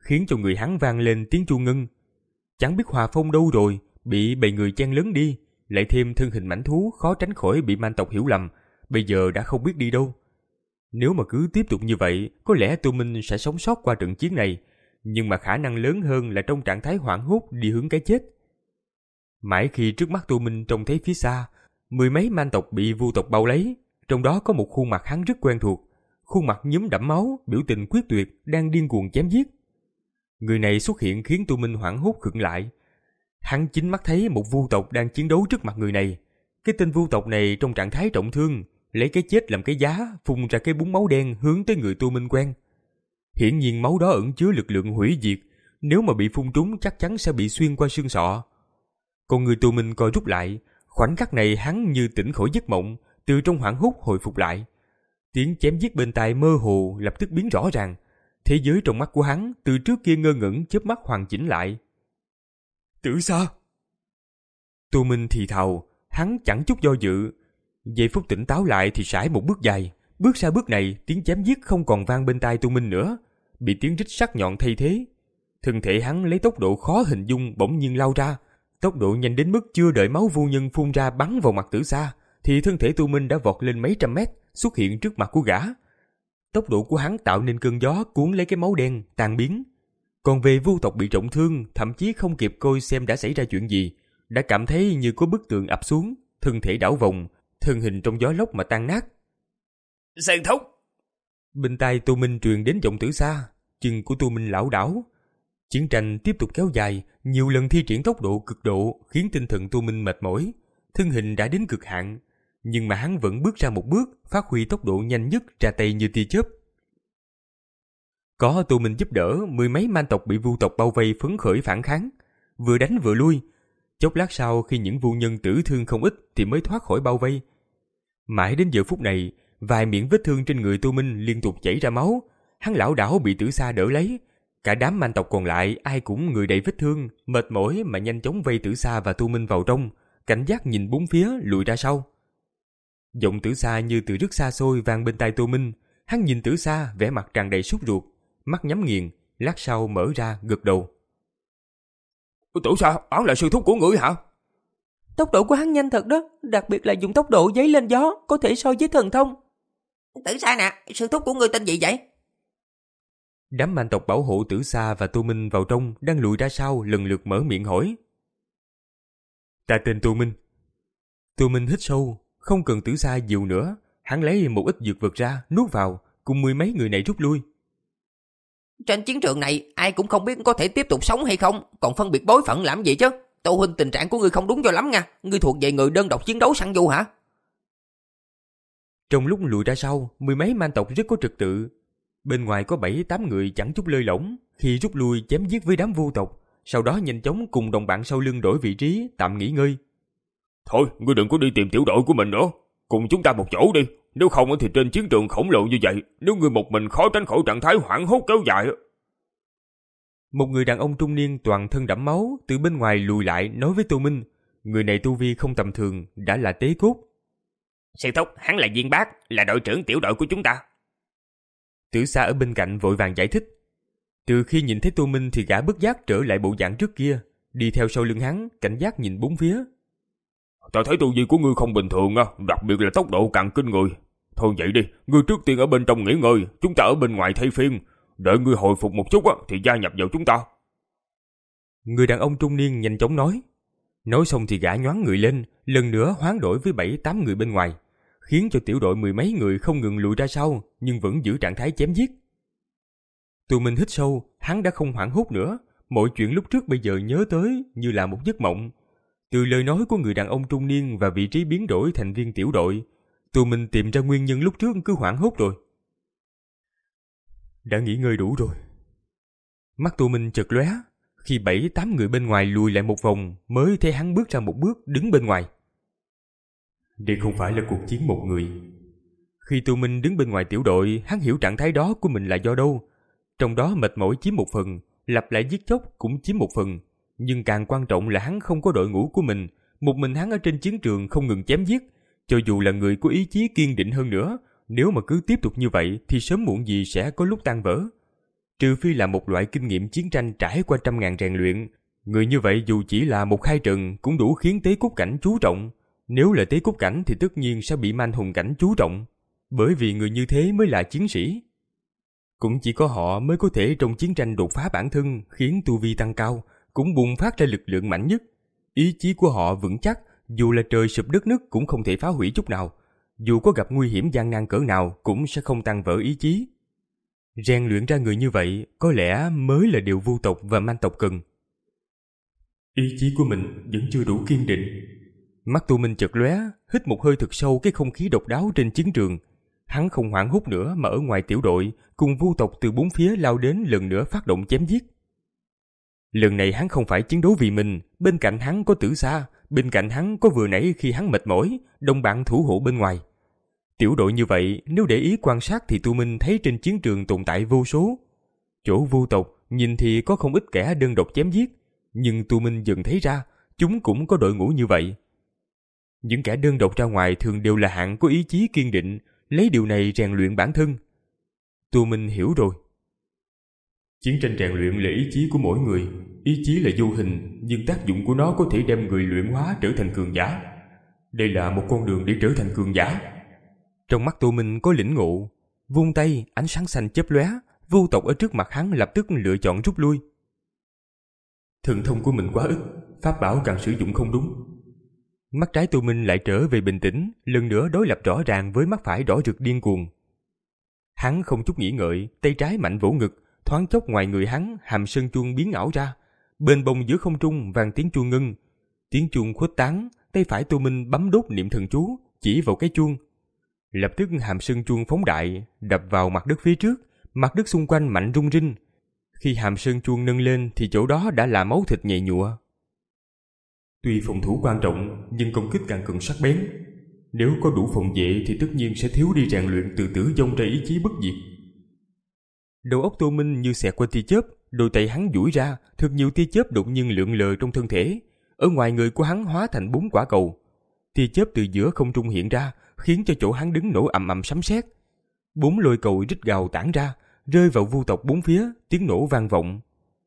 S2: khiến cho người hắn vang lên tiếng chu ngân. Chẳng biết Hòa Phong đâu rồi, bị bầy người chen lấn đi, lại thêm thân hình mãnh thú khó tránh khỏi bị man tộc hiểu lầm, bây giờ đã không biết đi đâu. Nếu mà cứ tiếp tục như vậy, có lẽ Tô Minh sẽ sống sót qua trận chiến này, nhưng mà khả năng lớn hơn là trong trạng thái hoảng hốt đi hướng cái chết. Mãi khi trước mắt Tô Minh trông thấy phía xa, mười mấy man tộc bị vu tộc bao lấy, trong đó có một khuôn mặt hắn rất quen thuộc, khuôn mặt nhúm đẫm máu, biểu tình quyết tuyệt, đang điên cuồng chém giết. Người này xuất hiện khiến Tô Minh hoảng hốt khựng lại. Hắn chính mắt thấy một vu tộc đang chiến đấu trước mặt người này. Cái tên vu tộc này trong trạng thái trọng thương, lấy cái chết làm cái giá, phun ra cái búng máu đen hướng tới người Tô Minh quen. Hiển nhiên máu đó ẩn chứa lực lượng hủy diệt, nếu mà bị phun trúng chắc chắn sẽ bị xuyên qua xương sọ. Còn người Tô Minh co rút lại, khoảnh khắc này hắn như tỉnh khỏi giấc mộng, từ trong hoảng hốt hồi phục lại. Tiếng chém giết bên tai mơ hồ lập tức biến rõ ràng. Thế giới trong mắt của hắn từ trước kia ngơ ngẩn chớp mắt hoàn chỉnh lại. Tử Sa! Tô Minh thì thào, hắn chẳng chút do dự. Giây phút tỉnh táo lại thì sải một bước dài. Bước xa bước này, tiếng chém giết không còn vang bên tai Tô Minh nữa, bị tiếng rít sắc nhọn thay thế. Thân thể hắn lấy tốc độ khó hình dung bỗng nhiên lao ra, tốc độ nhanh đến mức chưa đợi máu vô nhân phun ra bắn vào mặt Tử Sa, thì thân thể Tô Minh đã vọt lên mấy trăm mét, xuất hiện trước mặt của gã. Tốc độ của hắn tạo nên cơn gió cuốn lấy cái máu đen, tan biến. Còn về vu tộc bị trọng thương, thậm chí không kịp coi xem đã xảy ra chuyện gì, đã cảm thấy như có bức tường ập xuống, thân thể đảo vòng, thân hình trong gió lốc mà tan nát.
S3: Sơn Thúc!
S2: Bên tai Tô Minh truyền đến giọng Tử Sa, chân của Tô Minh lảo đảo. Chiến tranh tiếp tục kéo dài, nhiều lần thi triển tốc độ cực độ khiến tinh thần Tô Minh mệt mỏi, thân hình đã đến cực hạn, nhưng mà hắn vẫn bước ra một bước, phát huy tốc độ nhanh nhất, ra tay như tia chớp. Có Tô Minh giúp đỡ, mười mấy man tộc bị vu tộc bao vây phấn khởi phản kháng, vừa đánh vừa lui. Chốc lát sau khi những vu nhân tử thương không ít thì mới thoát khỏi bao vây. Mãi đến giờ phút này, vài miệng vết thương trên người Tô Minh liên tục chảy ra máu, hắn lảo đảo bị Tử Sa đỡ lấy. Cả đám man tộc còn lại ai cũng người đầy vết thương, mệt mỏi mà nhanh chóng vây Tử Sa và Tô Minh vào trong, cảnh giác nhìn bốn phía lùi ra sau. Giọng Tử Sa như từ rất xa xôi vang bên tai Tô Minh. Hắn nhìn Tử Sa vẻ mặt tràn đầy sốt ruột, mắt nhắm nghiền, lát sau mở ra gật đầu.
S3: Tử Sa, hắn là sư thúc của ngươi hả?
S5: Tốc độ của hắn nhanh thật đó, đặc biệt là dùng tốc độ giấy lên gió, có thể so với thần thông.
S4: Tử Sa nè, sư thúc của ngươi tên gì vậy?
S2: Đám man tộc bảo hộ Tử Sa và Tô Minh vào trong đang lùi ra sau lần lượt mở miệng hỏi. Ta tên Tô Minh. Tô Minh hít sâu, không cần Tử Sa dìu nữa, hắn lấy một ít dược vật ra nuốt vào, cùng mười mấy người này rút lui.
S4: Trên chiến trường này ai cũng không biết có thể tiếp tục sống hay không, còn phân biệt bối phận làm gì chứ? Tô huynh, tình trạng của ngươi không đúng cho lắm nha, ngươi thuộc về người đơn độc chiến đấu săn du hả?
S2: Trong lúc lùi ra sau, mười mấy man tộc rất có trật tự. Bên ngoài có bảy tám người chẳng chút lơi lỏng, khi rút lui chém giết với đám vu tộc, sau đó nhanh chóng cùng đồng bạn sau lưng đổi vị trí, tạm nghỉ ngơi.
S3: Thôi, ngươi đừng có đi tìm tiểu đội của mình nữa, cùng chúng ta một chỗ đi, nếu không thì trên chiến trường khổng lồ như vậy, nếu ngươi một mình khó tránh khỏi trạng thái hoảng hốt kéo dài.
S2: Một người đàn ông trung niên toàn thân đẫm máu từ bên ngoài lùi lại nói với Tô Minh. Người này tu vi không tầm thường, đã là tế cốt.
S1: Sư thúc, hắn là Viên Bác, là đội trưởng tiểu đội của chúng ta.
S2: Tử Sa ở bên cạnh vội vàng giải thích. Từ khi nhìn thấy Tô Minh thì gã bất giác trở lại bộ dạng trước kia, đi theo sau lưng hắn, cảnh giác nhìn bốn phía.
S3: Ta thấy tu vi của ngươi không bình thường, đặc biệt là tốc độ càng kinh người. Thôi vậy đi, ngươi trước tiên ở bên trong nghỉ ngơi, chúng ta ở bên ngoài thay phiên. Đợi ngươi hồi phục một chút thì gia nhập vào chúng ta.
S2: Người đàn ông trung niên nhanh chóng nói. Nói xong thì gã nhoáng người lên, lần nữa hoán đổi với bảy tám người bên ngoài, khiến cho tiểu đội mười mấy người không ngừng lùi ra sau, nhưng vẫn giữ trạng thái chém giết. Tô Minh hít sâu, hắn đã không hoảng hốt nữa, mọi chuyện lúc trước bây giờ nhớ tới như là một giấc mộng. Từ lời nói của người đàn ông trung niên và vị trí biến đổi thành viên tiểu đội, Tô Minh tìm ra nguyên nhân lúc trước cứ hoảng hốt rồi. Đã nghỉ ngơi đủ rồi. Mắt Tô Minh chợt lóe, khi bảy tám người bên ngoài lùi lại một vòng mới thấy hắn bước ra một bước đứng bên ngoài. Đây không phải là cuộc chiến một người. Khi Tô Minh đứng bên ngoài tiểu đội, hắn hiểu trạng thái đó của mình là do đâu. Trong đó mệt mỏi chiếm một phần, lặp lại giết chóc cũng chiếm một phần. Nhưng càng quan trọng là hắn không có đội ngũ của mình, một mình hắn ở trên chiến trường không ngừng chém giết. Cho dù là người có ý chí kiên định hơn nữa, nếu mà cứ tiếp tục như vậy thì sớm muộn gì sẽ có lúc tan vỡ. Trừ phi là một loại kinh nghiệm chiến tranh trải qua trăm ngàn rèn luyện, người như vậy dù chỉ là một khai trần cũng đủ khiến Tế Cốt Cảnh chú trọng. Nếu là Tế Cốt Cảnh thì tất nhiên sẽ bị Man Hùng Cảnh chú trọng, bởi vì người như thế mới là chiến sĩ. Cũng chỉ có họ mới có thể trong chiến tranh đột phá bản thân, khiến tu vi tăng cao, cũng bùng phát ra lực lượng mạnh nhất. Ý chí của họ vững chắc, dù là trời sụp đất nứt cũng không thể phá hủy chút nào. Dù có gặp nguy hiểm gian nan cỡ nào cũng sẽ không tan vỡ ý chí. Rèn luyện ra người như vậy có lẽ mới là điều vu tộc và man tộc cần. Ý chí của mình vẫn chưa đủ kiên định. Mắt Tu Minh chợt lóe, hít một hơi thật sâu cái không khí độc đáo trên chiến trường. Hắn không hoảng hốt nữa mà ở ngoài tiểu đội cùng vu tộc từ bốn phía lao đến lần nữa phát động chém giết. Lần này hắn không phải chiến đấu vì mình, bên cạnh hắn có Tử Sa, bên cạnh hắn có vừa nãy khi hắn mệt mỏi, đồng bạn thủ hộ bên ngoài. Tiểu đội như vậy, nếu để ý quan sát thì Tu Minh thấy trên chiến trường tồn tại vô số. Chỗ vu tộc nhìn thì có không ít kẻ đơn độc chém giết, nhưng Tu Minh dần thấy ra chúng cũng có đội ngũ như vậy. Những kẻ đơn độc ra ngoài thường đều là hạng có ý chí kiên định, lấy điều này rèn luyện bản thân. Tu Minh hiểu rồi. Chiến tranh rèn luyện là ý chí của mỗi người. Ý chí là vô hình, nhưng tác dụng của nó có thể đem người luyện hóa trở thành cường giả. Đây là một con đường để trở thành cường giả. Trong mắt Tu Minh có lĩnh ngộ. Vung tay, ánh sáng xanh chớp lóe, vu tộc ở trước mặt hắn lập tức lựa chọn rút lui. Thần thông của mình quá ít, pháp bảo càng sử dụng không đúng. Mắt trái Tu Minh lại trở về bình tĩnh, lần nữa đối lập rõ ràng với mắt phải đỏ rực điên cuồng. Hắn không chút nghĩ ngợi, tay trái mạnh vỗ ngực, thoáng chốc ngoài người hắn, hàm sơn chuông biến ảo ra, bên bông giữa không trung vang tiếng chuông ngân. Tiếng chuông khuếch tán, tay phải Tu Minh bấm đốt niệm thần chú, chỉ vào cái chuông. Lập tức hàm sơn chuông phóng đại, đập vào mặt đất phía trước, mặt đất xung quanh mạnh rung rinh. Khi hàm sơn chuông nâng lên thì chỗ đó đã là máu thịt nhầy nhụa. Tuy phòng thủ quan trọng, nhưng công kích càng cần sắc bén. Nếu có đủ phòng vệ thì tất nhiên sẽ thiếu đi rèn luyện từ tử vong ra ý chí bất diệt. Đầu óc Tô Minh như xẹt qua tia chớp, đôi tay hắn duỗi ra, thật nhiều tia chớp đột nhiên lượn lờ trong thân thể. Ở ngoài người của hắn hóa thành bốn quả cầu. Tia chớp từ giữa không trung hiện ra, khiến cho chỗ hắn đứng nổ ầm ầm sấm sét. Bốn lôi cầu rít gào tản ra, rơi vào vu tộc bốn phía, tiếng nổ vang vọng.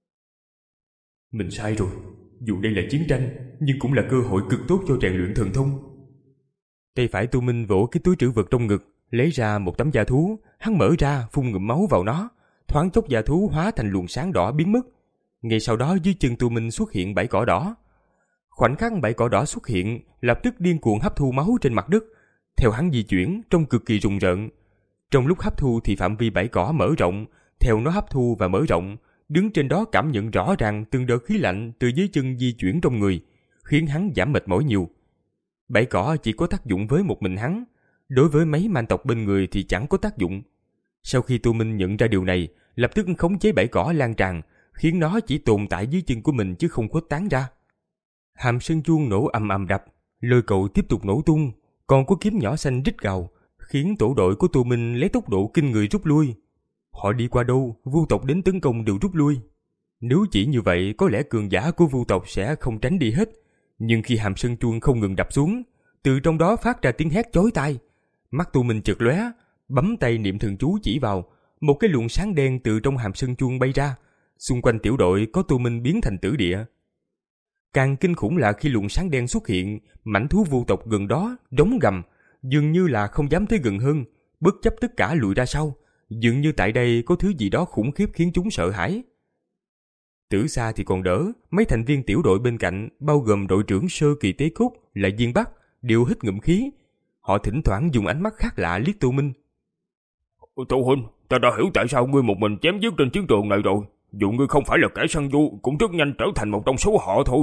S2: Mình sai rồi, dù đây là chiến tranh, nhưng cũng là cơ hội cực tốt cho rèn luyện thần thông. Tay phải Tu Minh vỗ cái túi trữ vật trong ngực, lấy ra một tấm da thú, hắn mở ra phun ngụm máu vào nó, thoáng chốc da thú hóa thành luồng sáng đỏ biến mất. Ngay sau đó dưới chân Tu Minh xuất hiện bãi cỏ đỏ. Khoảnh khắc bãi cỏ đỏ xuất hiện, lập tức điên cuồng hấp thu máu trên mặt đất. Theo hắn di chuyển, trông cực kỳ rùng rợn. Trong lúc hấp thu thì phạm vi bãi cỏ mở rộng, theo nó hấp thu và mở rộng, đứng trên đó cảm nhận rõ ràng từng đợt khí lạnh từ dưới chân di chuyển trong người, khiến hắn giảm mệt mỏi nhiều. Bãi cỏ chỉ có tác dụng với một mình hắn, đối với mấy man tộc bên người thì chẳng có tác dụng. Sau khi Tu Minh nhận ra điều này, lập tức khống chế bãi cỏ lan tràn, khiến nó chỉ tồn tại dưới chân của mình chứ không khuếch tán ra. Hàm sơn chuông nổ ầm ầm đập, lôi cầu tiếp tục nổ tung, còn có kiếm nhỏ xanh rít gào, khiến tổ đội của Tu Minh lấy tốc độ kinh người rút lui. Họ đi qua đâu, vu tộc đến tấn công đều rút lui. Nếu chỉ như vậy, có lẽ cường giả của vu tộc sẽ không tránh đi hết. Nhưng khi hàm sơn chuông không ngừng đập xuống, từ trong đó phát ra tiếng hét chói tai. Mắt Tu Minh chợt lóe, bấm tay niệm thần chú chỉ vào, một cái luồng sáng đen từ trong hàm sơn chuông bay ra. Xung quanh tiểu đội có Tu Minh biến thành tử địa. Càng kinh khủng là khi luồng sáng đen xuất hiện, mãnh thú vu tộc gần đó rống gầm, dường như là không dám tới gần hơn, bất chấp tất cả lùi ra sau, dường như tại đây có thứ gì đó khủng khiếp khiến chúng sợ hãi. Tử Sa thì còn đỡ, mấy thành viên tiểu đội bên cạnh, bao gồm đội trưởng sơ kỳ Tế Cốt là Diên Bắc, đều hít ngụm khí. Họ thỉnh thoảng dùng ánh mắt khác lạ liếc Tu Minh.
S3: Tô huynh, ta đã hiểu tại sao ngươi một mình chém giết trên chiến trường này rồi. Dù ngươi không phải là kẻ săn du, cũng rất nhanh trở thành một trong số họ thôi.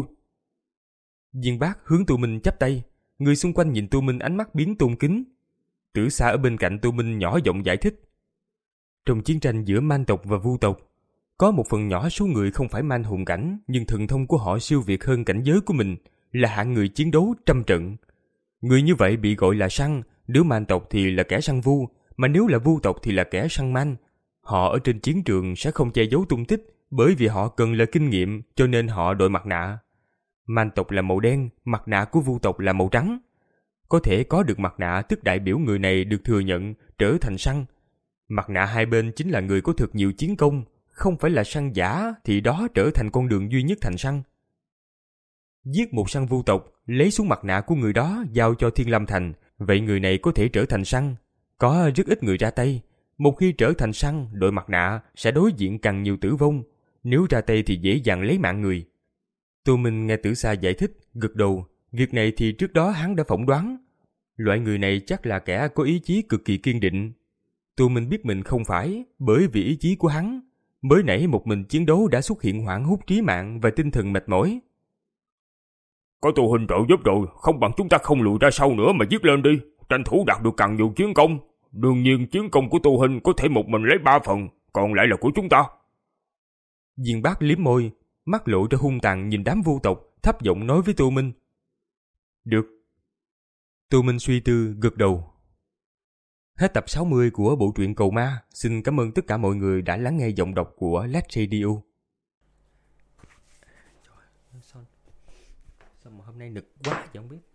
S2: Diên Bác hướng Tu Minh chắp tay, người xung quanh nhìn Tu Minh ánh mắt biến tôn kính. Tử Sa ở bên cạnh Tu Minh nhỏ giọng giải thích. Trong chiến tranh giữa man tộc và vu tộc, có một phần nhỏ số người không phải man hùng cảnh, nhưng thần thông của họ siêu việt hơn cảnh giới của mình, là hạng người chiến đấu trăm trận. Người như vậy bị gọi là săn, nếu man tộc thì là kẻ săn vu, mà nếu là vu tộc thì là kẻ săn man. Họ ở trên chiến trường sẽ không che giấu tung tích, bởi vì họ cần là kinh nghiệm, cho nên họ đội mặt nạ. Man tộc là màu đen, mặt nạ của vu tộc là màu trắng. Có thể có được mặt nạ tức đại biểu người này được thừa nhận trở thành săn. Mặt nạ hai bên chính là người có thật nhiều chiến công, không phải là săn giả thì đó trở thành con đường duy nhất thành săn. Giết một săn vu tộc, lấy xuống mặt nạ của người đó giao cho Thiên Lâm Thành, vậy người này có thể trở thành săn. Có rất ít người ra tay. Một khi trở thành săn, đội mặt nạ sẽ đối diện càng nhiều tử vong. Nếu ra tay thì dễ dàng lấy mạng người. Tô Minh nghe Tử Sa giải thích, gật đầu. Việc này thì trước đó hắn đã phỏng đoán. Loại người này chắc là kẻ có ý chí cực kỳ kiên định. Tô Minh biết mình không phải, bởi vì ý chí của hắn. Mới nãy một mình chiến đấu đã xuất hiện hoảng hốt trí mạng và tinh thần mệt mỏi.
S3: Có Tô huynh trợ giúp rồi, không bằng chúng ta không lùi ra sau nữa mà giết lên đi, tranh thủ đạt được càng nhiều chiến công. Đương nhiên chiến công của Tô huynh có thể một mình lấy ba phần, còn lại là của chúng ta.
S2: Diên Bác liếm môi, mắt lộ ra hung tàn nhìn đám vô tộc, thấp giọng nói với Tô Minh. Được. Tô Minh suy tư, gật đầu. Hết tập sáu mươi của bộ truyện Cầu Ma. Xin cảm ơn tất cả mọi người đã lắng nghe giọng đọc của Lát Radio. Trời, sao, sao mà hôm nay nực quá vậy không biết.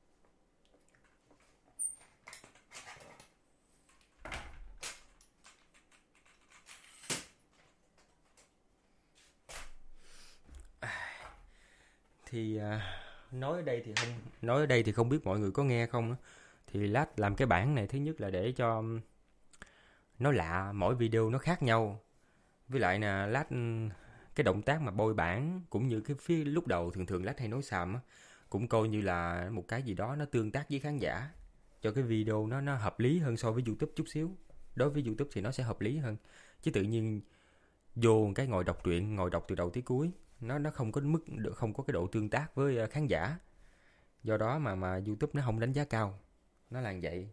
S2: Thì à, nói ở đây thì không nói ở đây thì không biết mọi người có nghe không. Thì Lát làm cái bản này thứ nhất là để cho nó lạ, mỗi video nó khác nhau. Với lại là Lát cái động tác mà bôi bản cũng như cái phía lúc đầu thường thường Lát hay nói xàm á, cũng coi như là một cái gì đó nó tương tác với khán giả, cho cái video nó nó hợp lý hơn so với YouTube chút xíu. Đối với YouTube thì nó sẽ hợp lý hơn, chứ tự nhiên vô cái ngồi đọc truyện, ngồi đọc từ đầu tới cuối, nó nó không có mức không có cái độ tương tác với khán giả. Do đó mà mà YouTube nó không đánh giá cao. Nó là vậy.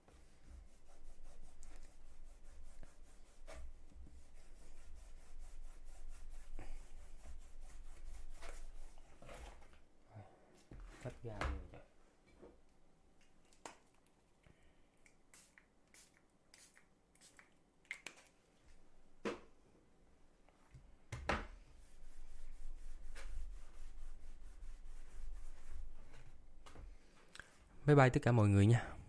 S2: Cắt ra rồi. Bye bye tất cả mọi người nha.